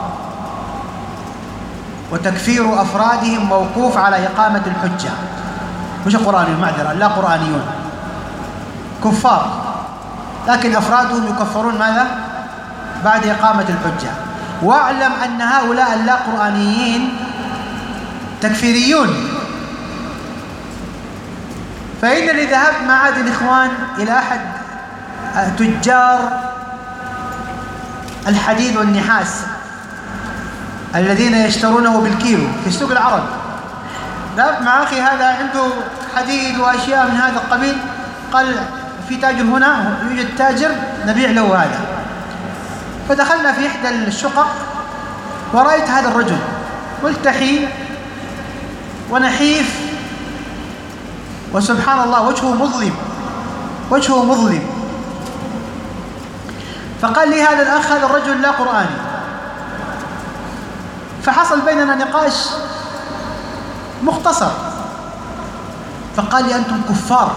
وتكفير أفرادهم موقوف على إقامة الحجة. مش قرآنيون، معذرة، لا قرآنيون، كفار، لكن أفرادهم يكفرون ماذا؟ بعد إقامة الحجة. واعلم أن هؤلاء اللا قرآنيين تكفيريون. فإنني ذهبت مع أحد الإخوان إلى أحد تجار الحديد والنحاس الذين يشترونه بالكيلو في السوق العربي. ذهبت مع أخي هذا عنده حديد وأشياء من هذا القبيل، قال في تاجر هنا، يوجد تاجر نبيع له هذا. فدخلنا في إحدى الشقق ورأيت هذا الرجل ملتحي ونحيف، وسبحان الله وجهه مظلم. فقال لي هذا الأخ هذا الرجل لا قرآني. فحصل بيننا نقاش مختصر، فقال لي أنتم كفار.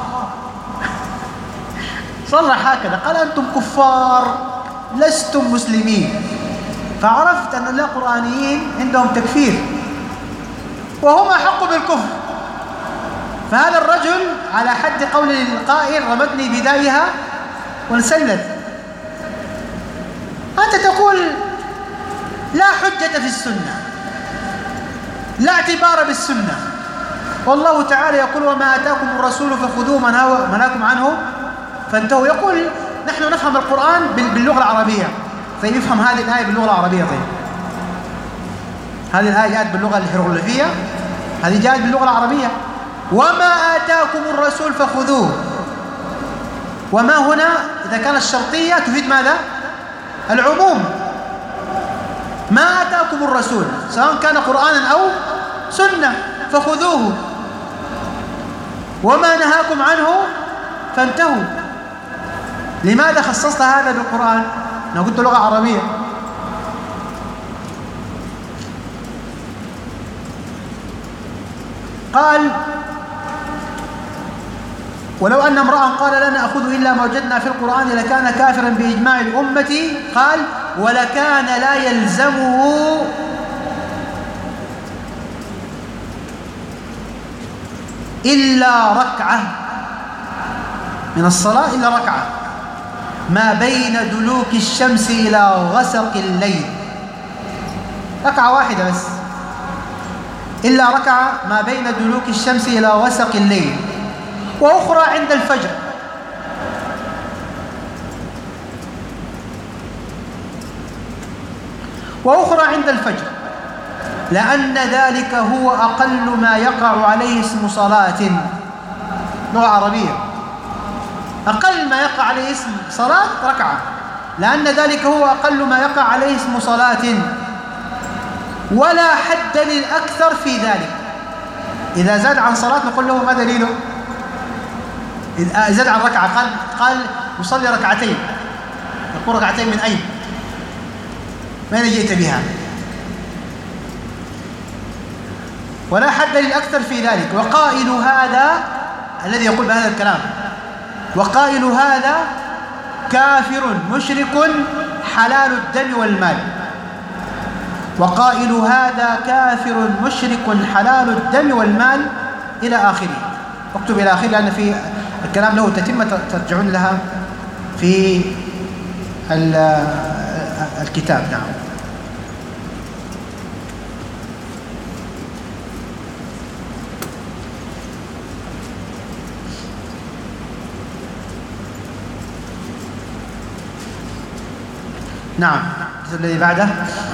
صرح هكذا، قال أنتم كفار لستم مسلمين. فعرفت أن اللا قرآنيين عندهم تكفير وهم أحق بالكفر. فهذا الرجل على حد قول القائل رمتني بدايها وانسلت. أنت تقول لا حجة في السنة، لا اعتبار بالسنة، والله تعالى يقول وما آتاكم الرسول فخذوه ما نهاكم عنه فانتهوا. يقول نحن نفهم القرآن باللغة العربية. طيب يفهم هذه الآية باللغة العربية. طيب هذه الآية جاءت باللغة الهيروغليفية، هذه جاءت باللغة العربية. وما آتاكم الرسول فخذوه. وما هنا إذا كانت الشرطية تفيد ماذا؟ العموم. ما آتاكم الرسول سواء كان قرآنا أو سنة فخذوه، وما نهاكم عنه فانتهوا. لماذا خصصت هذا بالقرآن؟ أنا قلت لغة عربية. قال ولو أن امرأ قال لا نأخذ إلا ما وجدنا في القرآن لكان كافرا بإجماع الأمة. قال ولكان لا يلزمه إلا ركعة من الصلاة، إلا ركعة ما بين دلوك الشمس إلى غسق الليل، ركعة واحدة بس، إلا ركعة ما بين دلوك الشمس إلى غسق الليل، وأخرى عند الفجر. وأخرى عند الفجر. لأن ذلك هو أقل ما يقع عليه اسم صلاة. لغة عربية، أقل ما يقع عليه اسم صلاة ركعة، لأن ذلك هو أقل ما يقع عليه اسم صلاة، ولا حد للأكثر في ذلك. إذا زاد عن صلاة نقول له ما دليله؟ إذا زاد عن ركعة قال يصلي ركعتين، يقول ركعتين من أين؟ من أين جئت بها؟ ولا حد للأكثر في ذلك. وقائل هذا الذي يقول بهذا الكلام، وقائل هذا كافر مشرك حلال الدم والمال. وقائل هذا كافر مشرك حلال الدم والمال إلى آخره. اكتب إلى آخره لأن في الكلام له تتمة ترجعون لها في الكتاب. نعم. نعم. الذي بعده.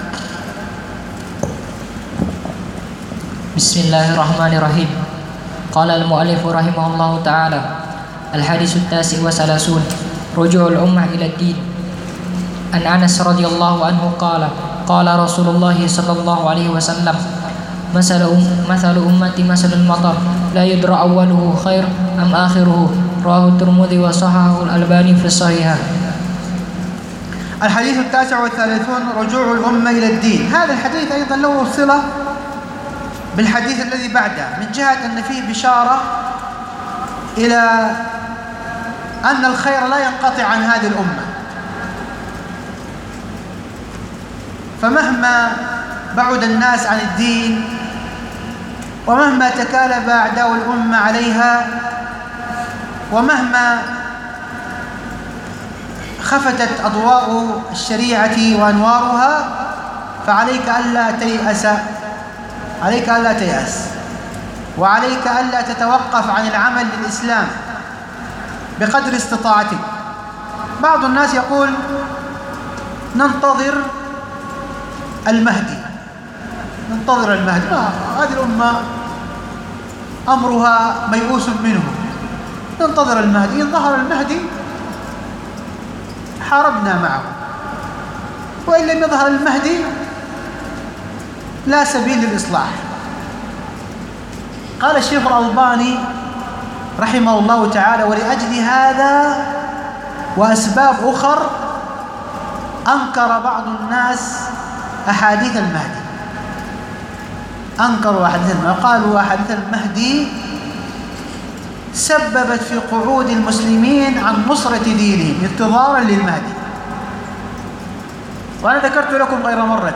بسم الله الرحمن الرحيم. قال المؤلف رحمه الله تعالى: الحديث 39 رجوع الأمة إلى الدين. عن أنس رضي الله عنه قال: قال رسول الله صلى الله عليه وسلم: مثل أمتي مثل المطر لا يدرى أوله خير أم آخره. رواه الترمذي وصححه الألباني في الصحيحة. الحديث 39 رجوع الأمة إلى الدين. هذا الحديث أيضا له صلة بالحديث الذي بعده، من جهة أن فيه بشارة إلى أن الخير لا ينقطع عن هذه الأمة، فمهما بعد الناس عن الدين ومهما تكالب أعداء الأمة عليها ومهما خفتت أضواء الشريعة وأنوارها، فعليك ألا تيأس، عليك ألا تيأس، وعليك ألا تتوقف عن العمل للإسلام بقدر استطاعتك. بعض الناس يقول ننتظر المهدي، ننتظر المهدي. هذه الأمة أمرها ميؤوس منه، ننتظر المهدي، إن ظهر المهدي حاربنا معه، وإن لم يظهر المهدي لا سبيل للإصلاح. قال الشيخ الألباني رحمه الله تعالى: ولأجل هذا وأسباب أخر أنكر بعض الناس أحاديث المهدي، أنكروا أحاديث المهدي وقالوا أحاديث المهدي سببت في قعود المسلمين عن نصرة دينهم انتظارا للمهدي. وأنا ذكرت لكم غير مرة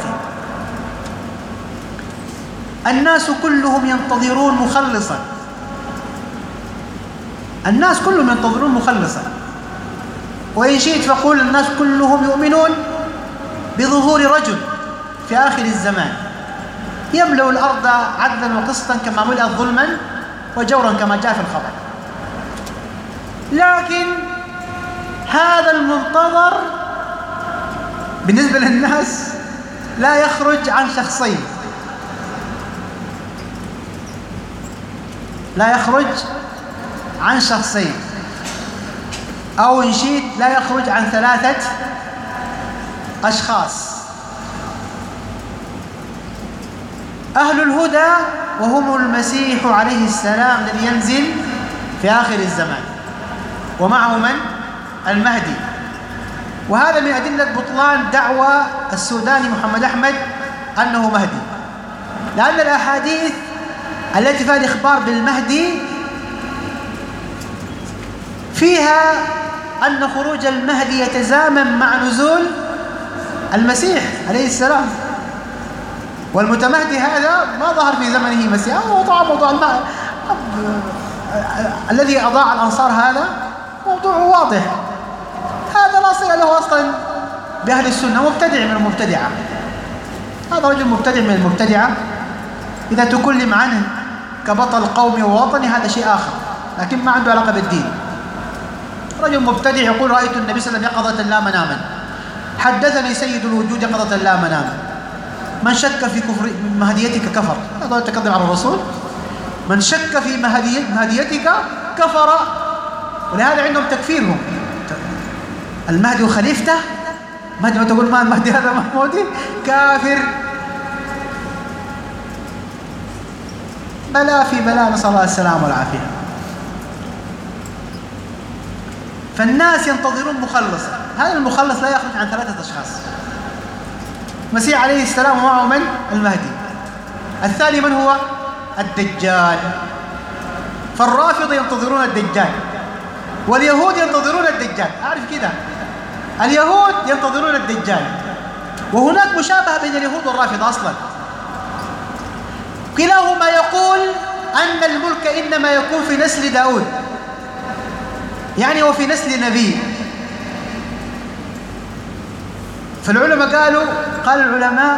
الناس كلهم ينتظرون مخلصا، الناس كلهم ينتظرون مخلصا، وإن شئت فقول الناس كلهم يؤمنون بظهور رجل في آخر الزمان يملأ الأرض عدلا وقسطا كما ملأت ظلما وجورا كما جاء في الخبر. لكن هذا المنتظر بالنسبة للناس لا يخرج عن شخصين، لا يخرج عن شخصين، أو إن شئت لا يخرج عن 3 أشخاص: أهل الهدى وهم المسيح عليه السلام الذي ينزل في آخر الزمان، ومعه من؟ المهدي. وهذا من أدلة بطلان دعوى السوداني محمد أحمد أنه مهدي، لأن الأحاديث التي فيها الإخبار بالمهدي فيها أن خروج المهدي يتزامن مع نزول المسيح عليه السلام، والمتمهدي هذا ما ظهر في زمنه مسيح. هو طبعا موضوع الذي أضاع الأنصار هذا موضوع واضح، هذا لا صلة له أصلا بأهل السنة، مبتدع من المبتدعة، هذا رجل مبتدع من المبتدعة. إذا تكلم عنه كبطل قومي ووطني هذا شيء آخر، لكن ما عنده علاقة بالدين. رجل مبتدع يقول رأيت النبي صلى الله عليه وسلم يقظة لا مناما، حدثني سيد الوجود يقظة لا مناما. من شك في كفر مهديتك كفر، هذا تكذب على الرسول. من شك في مهديتك كفر. ولهذا عندهم تكفيرهم، المهدي وخليفته، مهدي ما تقول ما المهدي هذا محمودي كافر. بلاء في بلاء، نسأل الله السلامة والعافية. فالناس ينتظرون مخلصا، هذا المخلص لا يخرج عن 3 أشخاص: المسيح عليه السلام ومعه من؟ المهدي. الثاني من هو؟ الدجال. فالرافضة ينتظرون الدجال، واليهود ينتظرون الدجال. أعرف كده، اليهود ينتظرون الدجال، وهناك مشابهة بين اليهود والرافضة أصلا. كلاهما يقول أن الملك إنما يكون في نسل داود، يعني هو في نسل نبي. فالعلماء قال العلماء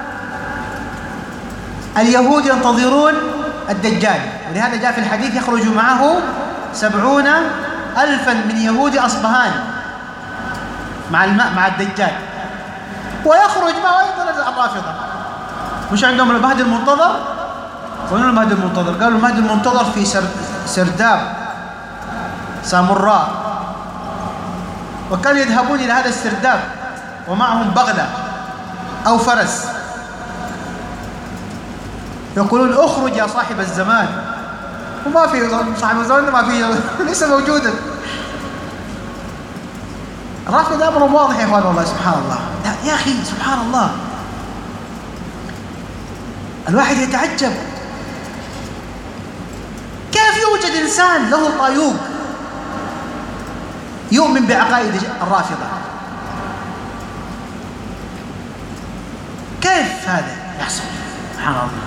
اليهود ينتظرون الدجال، ولهذا جاء في الحديث يخرج معه 70,000 من يهود أصبهان مع الدجال، ويخرج معه أيضا الرافضة. مش عندهم المهدي المنتظر؟ وين المهدي المنتظر؟ قالوا المهدي المنتظر في سرداب سامراء، وكانوا يذهبون إلى هذا السرداب ومعهم بغلة أو فرس، يقولون اخرج يا صاحب الزمان، وما في صاحب الزمان، ما في ليس موجودا. الرافضة أمر واضح يا إخوان، والله سبحان الله. لا يا أخي سبحان الله، الواحد يتعجب كيف يوجد إنسان له طايوق يؤمن بعقائد الرافضة. كيف هذا يحصل؟ سبحان الله.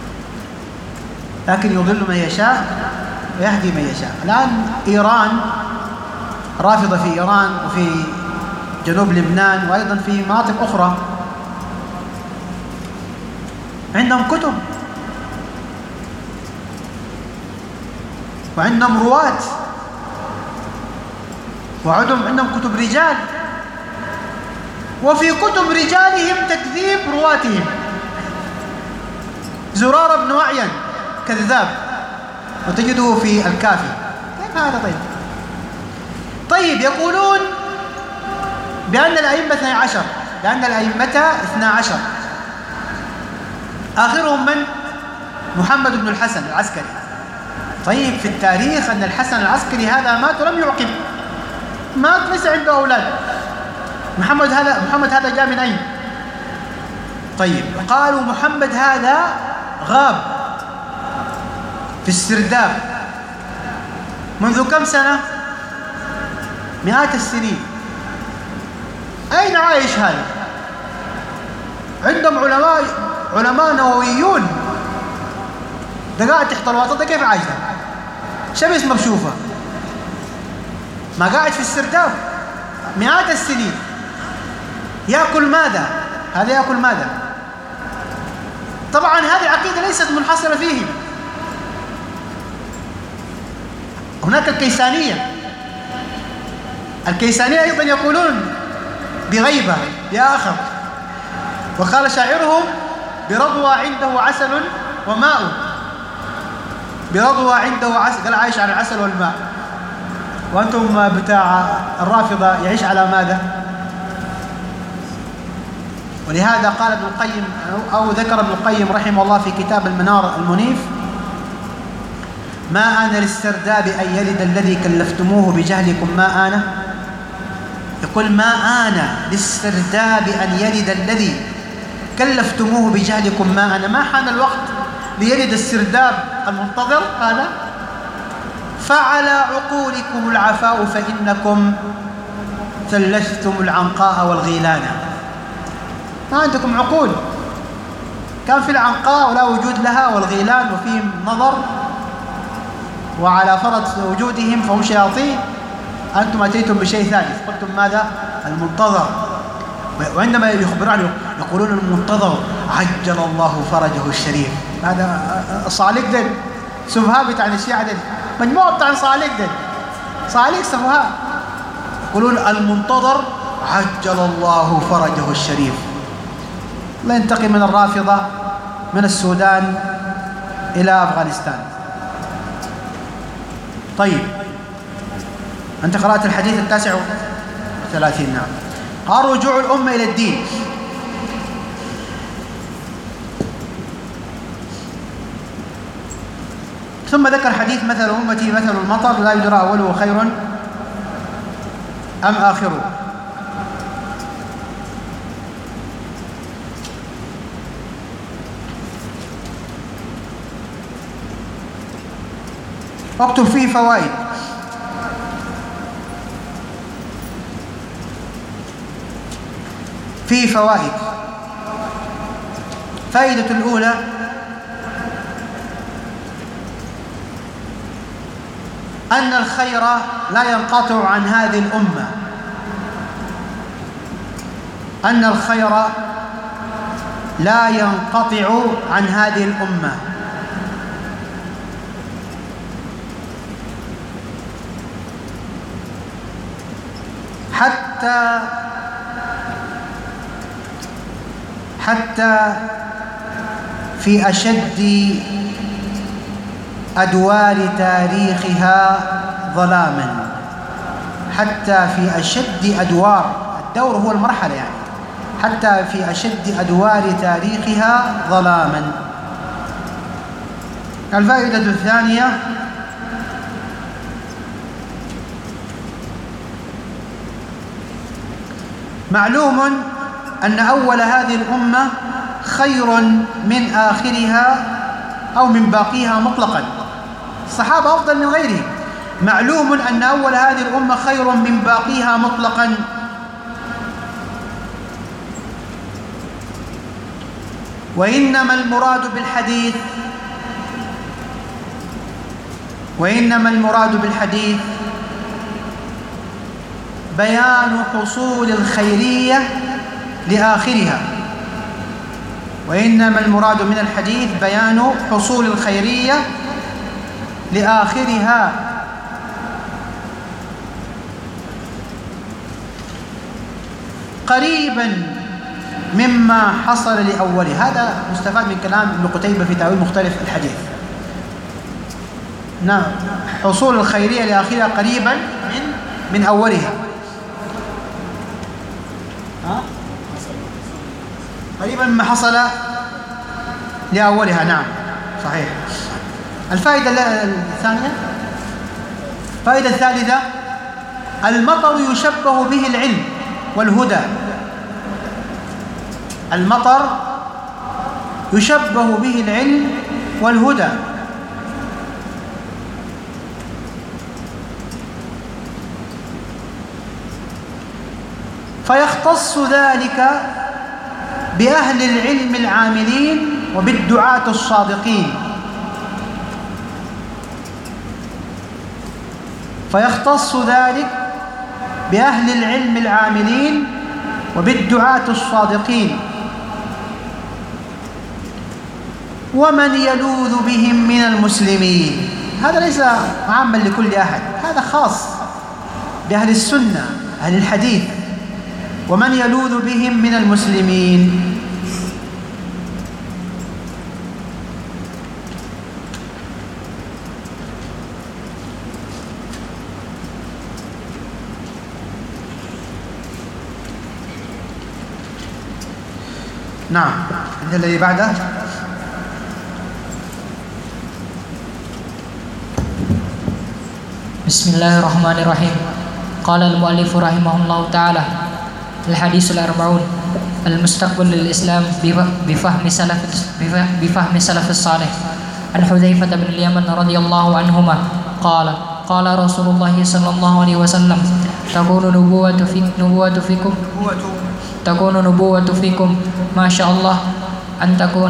لكن يضل من يشاء ويهدي من يشاء. الآن إيران، رافضة في إيران وفي جنوب لبنان وأيضا في مناطق أخرى، عندهم كتب وعندهم رواة وعندهم كتب رجال، وفي كتب رجالهم تكذيب رواتهم. زرار بن وعين كذاب، وتجده في الكافي. كيف هذا؟ طيب يقولون بأن الأئمة 12، لأن الأئمة 12 آخرهم من؟ محمد بن الحسن العسكري. طيب في التاريخ أن الحسن العسكري هذا مات ولم يعقب، مات ليس عنده أولاد. محمد هذا جاء من أين؟ طيب قالوا محمد هذا غاب في السرداب منذ كم سنة؟ مئات السنين. أين عايش هذا؟ عندهم علماء نوويون، ده قاعد تحت الوسط، ده كيف عايش ده؟ شمس مكشوفة، ما قاعد في السرداب مئات السنين. يأكل ماذا؟ هذا يأكل ماذا؟ طبعا هذه العقيدة ليست منحصرة فيهم، هناك الكيسانية أيضا يقولون بغيبة يا آخر. وقال شاعرهم: برضوى عنده عسل وماء. برضوى عنده عسل، قال عايش على العسل والماء. وأنتم بتاع الرافضة يعيش على ماذا؟ ولهذا قال ابن القيم، أو ذكر ابن القيم رحمه الله في كتاب المنار المنيف: ما آن للسرداب أن يلد الذي كلفتموه بجهلكم ما آن. يقول ما آن للسرداب أن يلد الذي كلفتموه بجهلكم ما آن. ما حان الوقت ليلد السرداب المنتظر هذا؟ فعلى عقولكم العفاء فإنكم ثلثتم العنقاء والغيلان. ما عندكم عقول. كان في العنقاء ولا وجود لها، والغيلان وفيهم نظر، وعلى فرض وجودهم فهم شياطين. أنتم أتيتم بشيء ثالث، قلتم ماذا؟ المنتظر. وعندما يخبرون يقولون المنتظر عجل الله فرجه الشريف. هذا صالح دل سفهاء بتاع الشيعة دل، مجموعة بتاع صالح دل، صالح سفهاء يقولون المنتظر عجل الله فرجه الشريف. الله ينتقم من الرافضة من السودان إلى أفغانستان. طيب، أنت قرأت الحديث 39. نعم. قال رجوع الأمة إلى الدين. ثم ذكر حديث مثل أمتي مثل المطر لا يدرى أوله خير أم آخره. اكتب فيه فوائد. فيه فوائد. فائدة الأولى: أن الخير لا ينقطع عن هذه الأمة. أن الخير لا ينقطع عن هذه الأمة. حتى في أشد أدوار تاريخها ظلاما. حتى في أشد أدوار، الدور هو المرحلة يعني، حتى في أشد أدوار تاريخها ظلاما. الفائدة الثانية: معلوم أن أول هذه الأمة خير من آخرها أو من باقيها مطلقا. الصحابة أفضل من غيرهم. معلوم أن أول هذه الأمة خير من باقيها مطلقا. وإنما المراد بالحديث بيان حصول الخيرية لآخرها. وإنما المراد من الحديث بيان حصول الخيرية لآخرها. قريبا مما حصل لأوله. هذا مستفاد من كلام ابن قتيبة في تأويل مختلف الحديث. نعم، حصول الخيرية لآخرها قريبا من أولها. قريبا مما حصل لأولها. نعم، صحيح. الفائدة الثانية. الفائدة الثالثة: المطر يشبه به العلم والهدى. المطر يشبه به العلم والهدى. فيختص ذلك بأهل العلم العاملين وبالدعاة الصادقين. فيختص ذلك بأهل العلم العاملين وبالدعاة الصادقين ومن يلوذ بهم من المسلمين. هذا ليس عاما لكل أحد، هذا خاص بأهل السنة أهل الحديث. ومن يلوذ بهم من المسلمين. نعم. الذي بعده: بسم الله الرحمن الرحيم. قال المؤلف رحمه الله تعالى: الحديث الأربعون المستقبل للإسلام بفهم سلف الصالح. عن حذيفة بن اليمن رضي الله عنهما قال: قال رسول الله صلى الله عليه وسلم: تكون نبوة فيكم ما شاء الله أن تكون،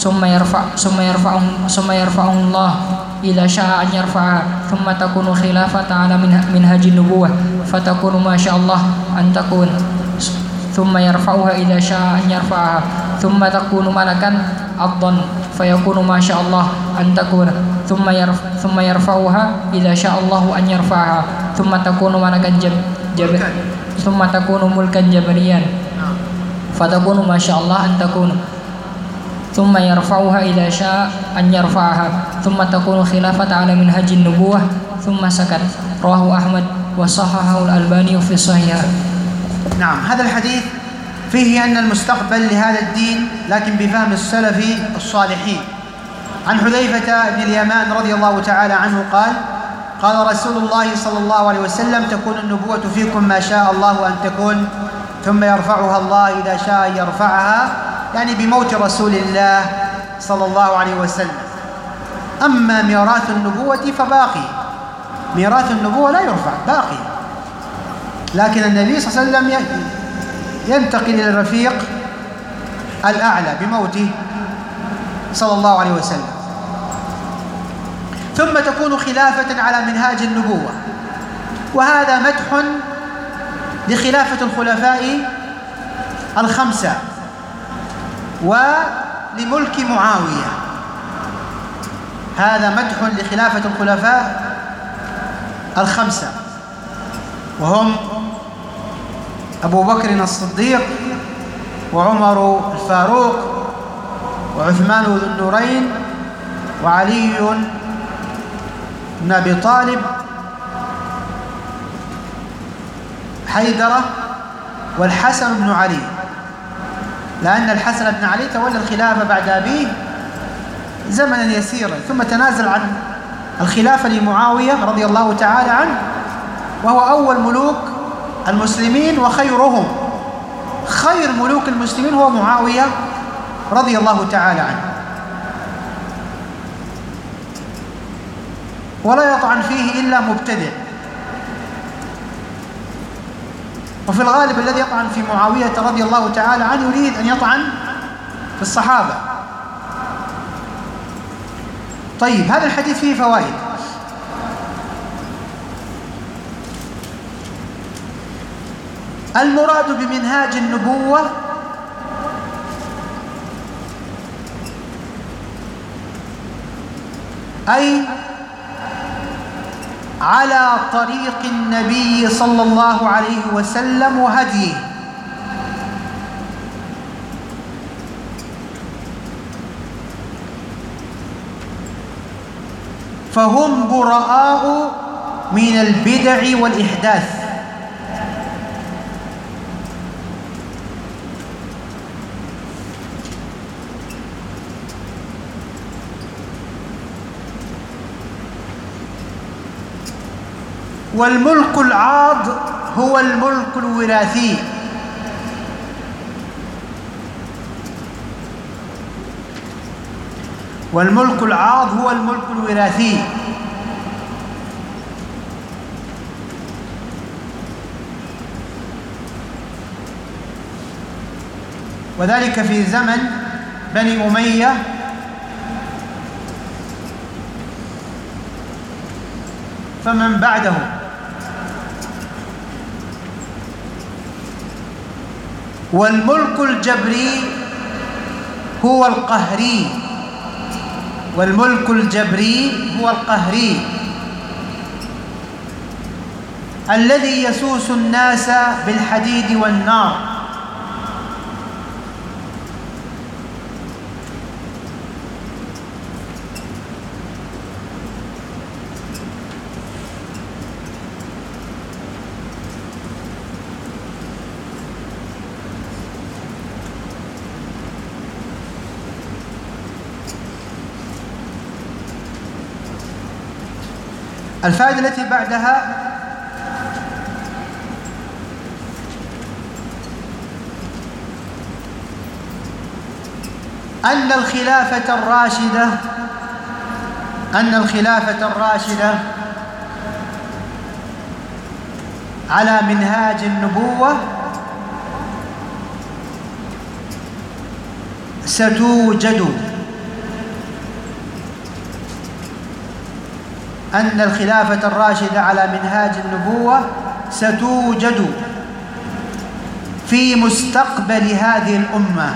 ثم يرفعه الله إذا شاء أن يرفعها، ثم تكون خلافة على منهج النبوة فتكون ما شاء الله أن تكون، ثم يرفعها إذا شاء أن يرفعها، ثم تكون ملكا عضا فيكون ما شاء الله أن تكون، ثم يرفعها إذا شاء الله أن يرفعها، ثم تكون ملكا ثم تكون ملكا جبريا فتكون ما شاء الله أن تكون، ثم يرفعها إذا شاء أن يرفعها، ثم تكون خلافة على منهج النبوة، ثم سكت. رواه أحمد وصححه الألباني في صحيحه. نعم، هذا الحديث فيه أن المستقبل لهذا الدين لكن بفهم السلف الصالحين. عن حذيفة بن اليمان رضي الله تعالى عنه قال: قال رسول الله صلى الله عليه وسلم: تكون النبوة فيكم ما شاء الله أن تكون، ثم يرفعها الله إذا شاء أن يرفعها، يعني بموت رسول الله صلى الله عليه وسلم. أما ميراث النبوة فباقي، ميراث النبوة لا يرفع، باقي، لكن النبي صلى الله عليه وسلم ينتقل إلى الرفيق الأعلى بموته صلى الله عليه وسلم. ثم تكون خلافة على منهاج النبوة، وهذا مدح لخلافة الخلفاء الخمسة ولملك معاوية. هذا مدح لخلافة الخلفاء الخمسة، وهم أبو بكر الصديق، وعمر الفاروق، وعثمان ذو النورين، وعلي بن أبي طالب، حيدرة، والحسن بن علي، لأن الحسن بن علي تولى الخلافة بعد أبيه زمنا يسيرا، ثم تنازل عن الخلافة لمعاوية رضي الله تعالى عنه، وهو أول ملوك المسلمين وخيرهم. خير ملوك المسلمين هو معاوية رضي الله تعالى عنه، ولا يطعن فيه إلا مبتدع. وفي الغالب الذي يطعن في معاوية رضي الله تعالى عنه يريد أن يطعن في الصحابة. طيب، هذا الحديث فيه فوائد. المراد بمنهاج النبوة أي على طريق النبي صلى الله عليه وسلم وهديه، فهم براء من البدع والإحداث. والملك العاض هو الملك الوراثي، والملك العاض هو الملك الوراثي. وذلك في زمن بني أمية فمن بعده. والملك الجبري هو القهري، والملك الجبري هو القهري الذي يسوس الناس بالحديد والنار. الفائدة التي بعدها أن الخلافة الراشدة على منهاج النبوة ستوجد. أن الخلافة الراشدة على منهاج النبوة ستوجد في مستقبل هذه الأمة.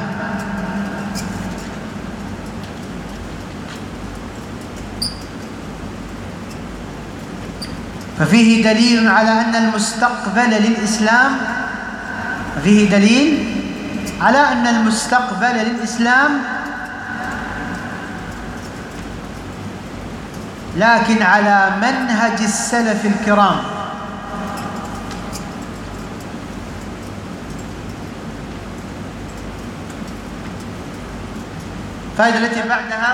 ففيه دليل على أن المستقبل للإسلام، فيه دليل على أن المستقبل للإسلام، لكن على منهج السلف الكرام. الفائدة التي بعدها: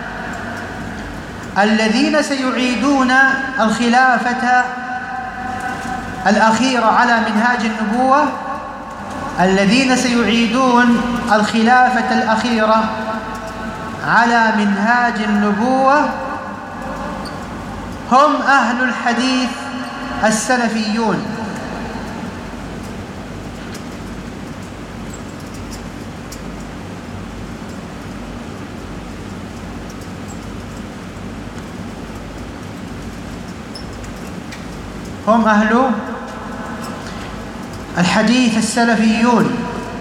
الذين سيعيدون الخلافة الأخيرة على منهاج النبوة، الذين سيعيدون الخلافة الأخيرة على منهاج النبوة هم أهل الحديث السلفيون. هم أهل الحديث السلفيون.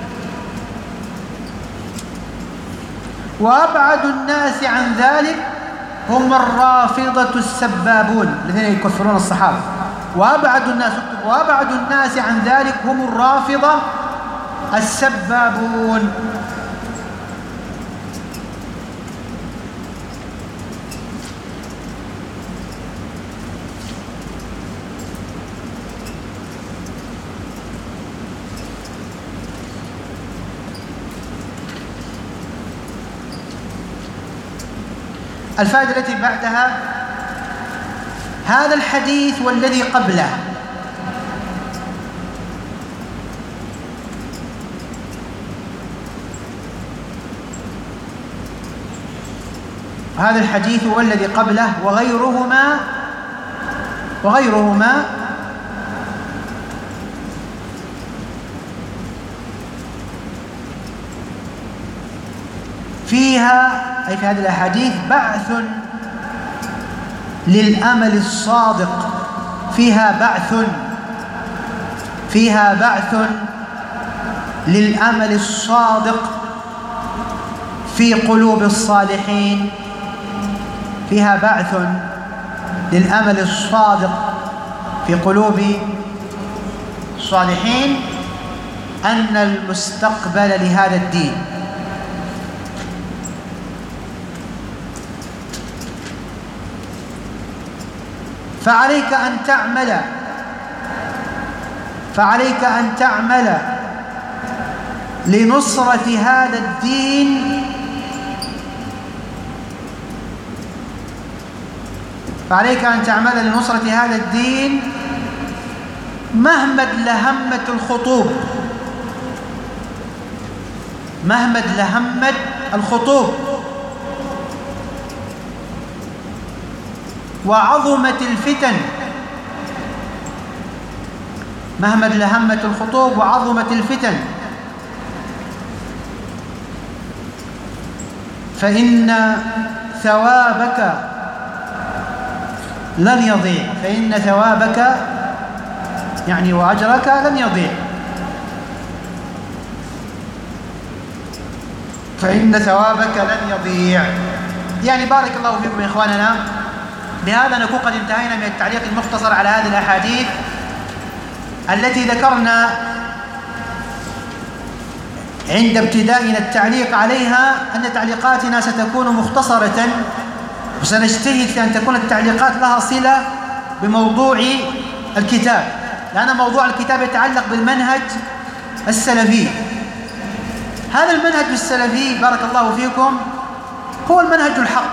وأبعد الناس عن ذلك هم الرافضة السبابون الذين يكفرون الصحابة. وأبعد الناس عن ذلك هم الرافضة السبابون. الفائدة التي بعدها: هذا الحديث والذي قبله وغيرهما فيها، أي في هذه الأحاديث، بعث للأمل الصادق، فيها بعث للأمل الصادق في قلوب الصالحين، فيها بعث للأمل الصادق في قلوب الصالحين أن المستقبل لهذا الدين. فعليك أن تعمل لنصرة هذا الدين، مهما لهمت الخطوب وعظمت الفتن، فإن ثوابك لن يضيع، يعني وأجرك لن يضيع، يعني بارك الله فيكم يا إخواننا. بهذا نكون قد انتهينا من التعليق المختصر على هذه الأحاديث التي ذكرنا عند ابتدائنا التعليق عليها أن تعليقاتنا ستكون مختصرة، وسنجتهد في أن تكون التعليقات لها صلة بموضوع الكتاب، لأن موضوع الكتاب يتعلق بالمنهج السلفي. هذا المنهج السلفي بارك الله فيكم هو المنهج الحق،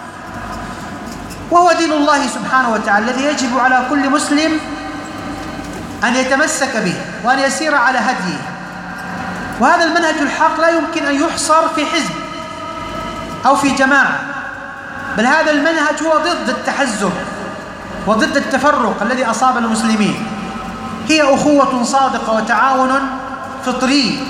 وهو دين الله سبحانه وتعالى الذي يجب على كل مسلم أن يتمسك به وأن يسير على هديه. وهذا المنهج الحق لا يمكن أن يحصر في حزب أو في جماعة، بل هذا المنهج هو ضد التحزب وضد التفرق الذي أصاب المسلمين. هي أخوة صادقة وتعاون فطري،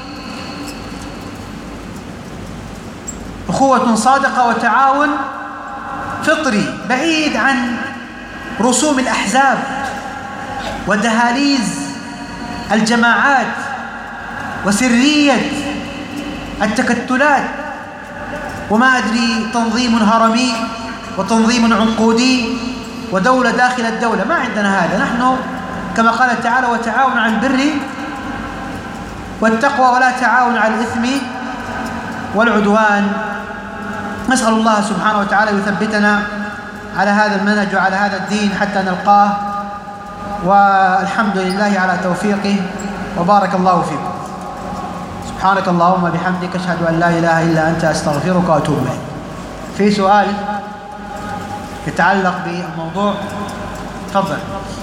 بعيد عن رسوم الأحزاب ودهاليز الجماعات وسرية التكتلات وما أدري تنظيم هرمي وتنظيم عنقودي ودولة داخل الدولة. ما عندنا هذا. نحن كما قال تعالى: وتعاون على البر والتقوى ولا تعاون على الإثم والعدوان. نسأل الله سبحانه وتعالى يثبتنا على هذا المنهج وعلى هذا الدين حتى نلقاه، والحمد لله على توفيقه، وبارك الله فيكم. سبحانك اللهم بحمدك أشهد أن لا إله إلا أنت أستغفرك وأتوب إليك. في سؤال يتعلق بالموضوع؟ تفضل.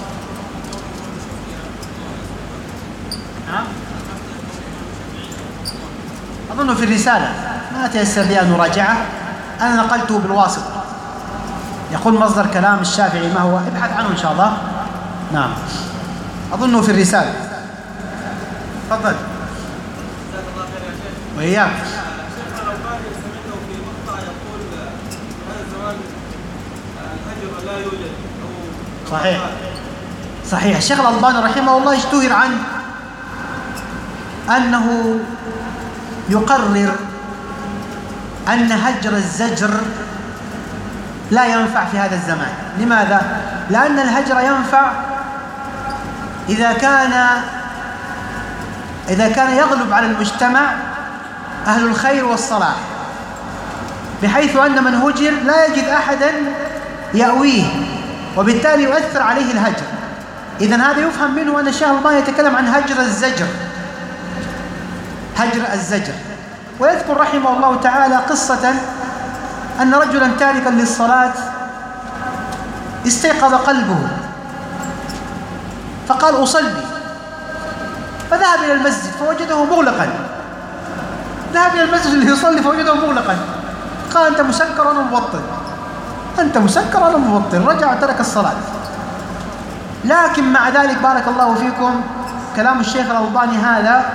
أظن في الرسالة ما تيسر لي أن أراجعه، أنا نقلته بالواسط. يقول مصدر كلام الشافعي ما هو؟ ابحث عنه إن شاء الله. نعم أظنه في الرسالة. تفضل. وإياك. صحيح صحيح. الشيخ الألباني رحمه الله اشتهر عنه أنه يقرر أن هجر الزجر لا ينفع في هذا الزمان. لماذا؟ لأن الهجر ينفع إذا كان يغلب على المجتمع أهل الخير والصلاح، بحيث أن من هجر لا يجد أحدا يأويه، وبالتالي يؤثر عليه الهجر. إذن هذا يفهم منه أن الشيخ الألباني يتكلم عن هجر الزجر. ويذكر رحمه الله تعالى قصة أن رجلا تاركا للصلاة استيقظ قلبه فقال أصلي، فذهب إلى المسجد فوجده مغلقا. ذهب إلى المسجد ليصلي فوجده مغلقا. قال أنت مسكر وأنا مبطل، أنت مسكر وأنا مبطل. رجع وترك الصلاة. لكن مع ذلك بارك الله فيكم كلام الشيخ الألباني هذا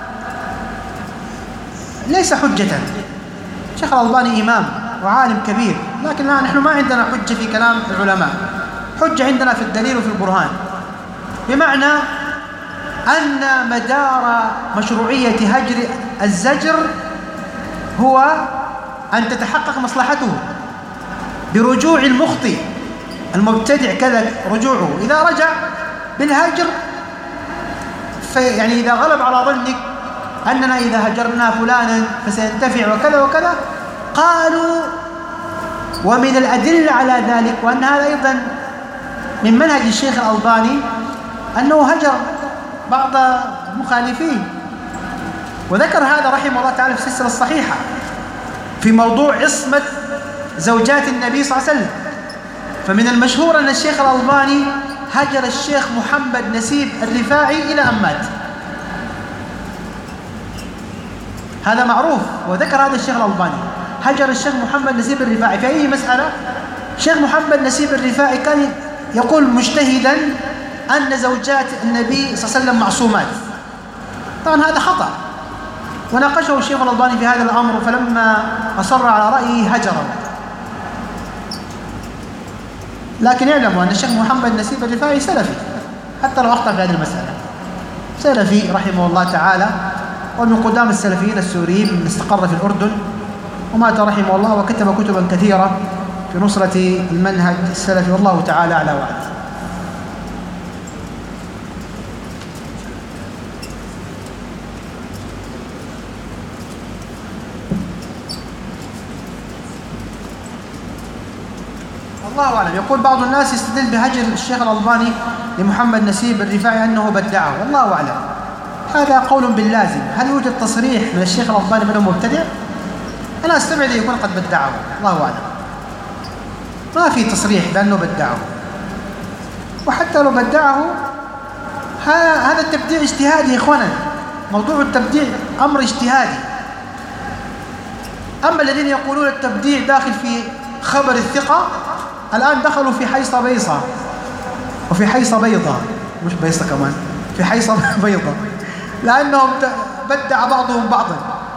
ليس حجة. الشيخ الألباني إمام وعالم كبير، لكن نحن ما عندنا حجة في كلام العلماء، حجة عندنا في الدليل وفي البرهان. بمعنى أن مدار مشروعية هجر الزجر هو أن تتحقق مصلحته برجوع المخطئ المبتدع كذا رجوعه. إذا رجع بالهجر يعني إذا غلب على ظنك أننا إذا هجرنا فلانا فسينتفع وكذا وكذا، قالوا ومن الأدلة على ذلك وأن هذا أيضا من منهج الشيخ الألباني أنه هجر بعض المخالفين، وذكر هذا رحمه الله تعالى في السلسلة الصحيحة في موضوع عصمة زوجات النبي صلى الله عليه وسلم. فمن المشهور أن الشيخ الألباني هجر الشيخ محمد نسيب الرفاعي إلى أن مات. هذا معروف، وذكر هذا الشيخ الألباني هجر الشيخ محمد نسيب الرفاعي في أي مسألة. الشيخ محمد نسيب الرفاعي كان يقول مجتهدا أن زوجات النبي صلى الله عليه وسلم معصومات. طبعا هذا خطأ، وناقشه الشيخ الألباني في هذا الأمر، فلما أصر على رأيه هجره. لكن اعلموا أن الشيخ محمد نسيب الرفاعي سلفي، حتى لو أخطأ في هذه المسألة سلفي رحمه الله تعالى، ومن قدام السلفيين السوريين من استقر في الأردن، ومات رحمه الله وكتب كتبا كثيرة في نصرة المنهج السلفي، والله تعالى أعلى وأعلم. الله أعلم. يقول بعض الناس يستدل بهجر الشيخ الألباني لمحمد نسيب الرفاعي أنه بدعه، والله أعلم. هذا قول باللازم. هل يوجد تصريح من الشيخ الألباني بأنه مبتدع؟ أنا أستبعد يكون قد بدعه، الله أعلم. ما في تصريح بأنه بدعه، وحتى لو بدعه هذا التبديع اجتهادي يا إخوانا. موضوع التبديع أمر اجتهادي. أما الذين يقولون التبديع داخل في خبر الثقة الآن دخلوا في حيصة بيصة وفي حيصة بيضة، مش بيصة كمان، في حيصة بيضة، لأنهم بدع بعضهم بعضا.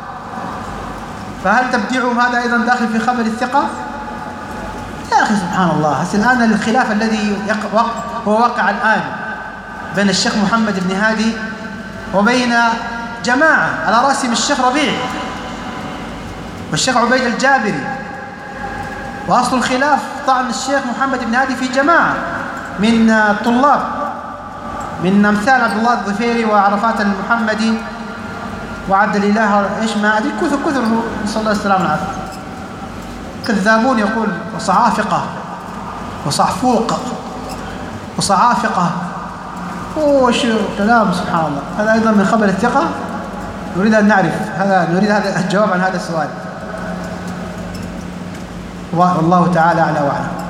فهل تبديعهم هذا أيضا داخل في خبر الثقة؟ يا أخي سبحان الله. الآن الخلاف الذي هو واقع الآن بين الشيخ محمد بن هادي وبين جماعة على رأسهم الشيخ ربيع والشيخ عبيد الجابري، وأصل الخلاف طعن الشيخ محمد بن هادي في جماعة من الطلاب من أمثال عبد الله الظفيري وعرفات المحمدي وعبد الإله إيش ما أدري كثر نسأل الله السلامة والعافية. كذابون يقول وصعافقة وصعفوق وصعافقة وش كلام سبحان الله. هذا أيضا من خبر الثقة. نريد أن نعرف نريد هذا الجواب عن هذا السؤال. والله تعالى أعلى وأعلم.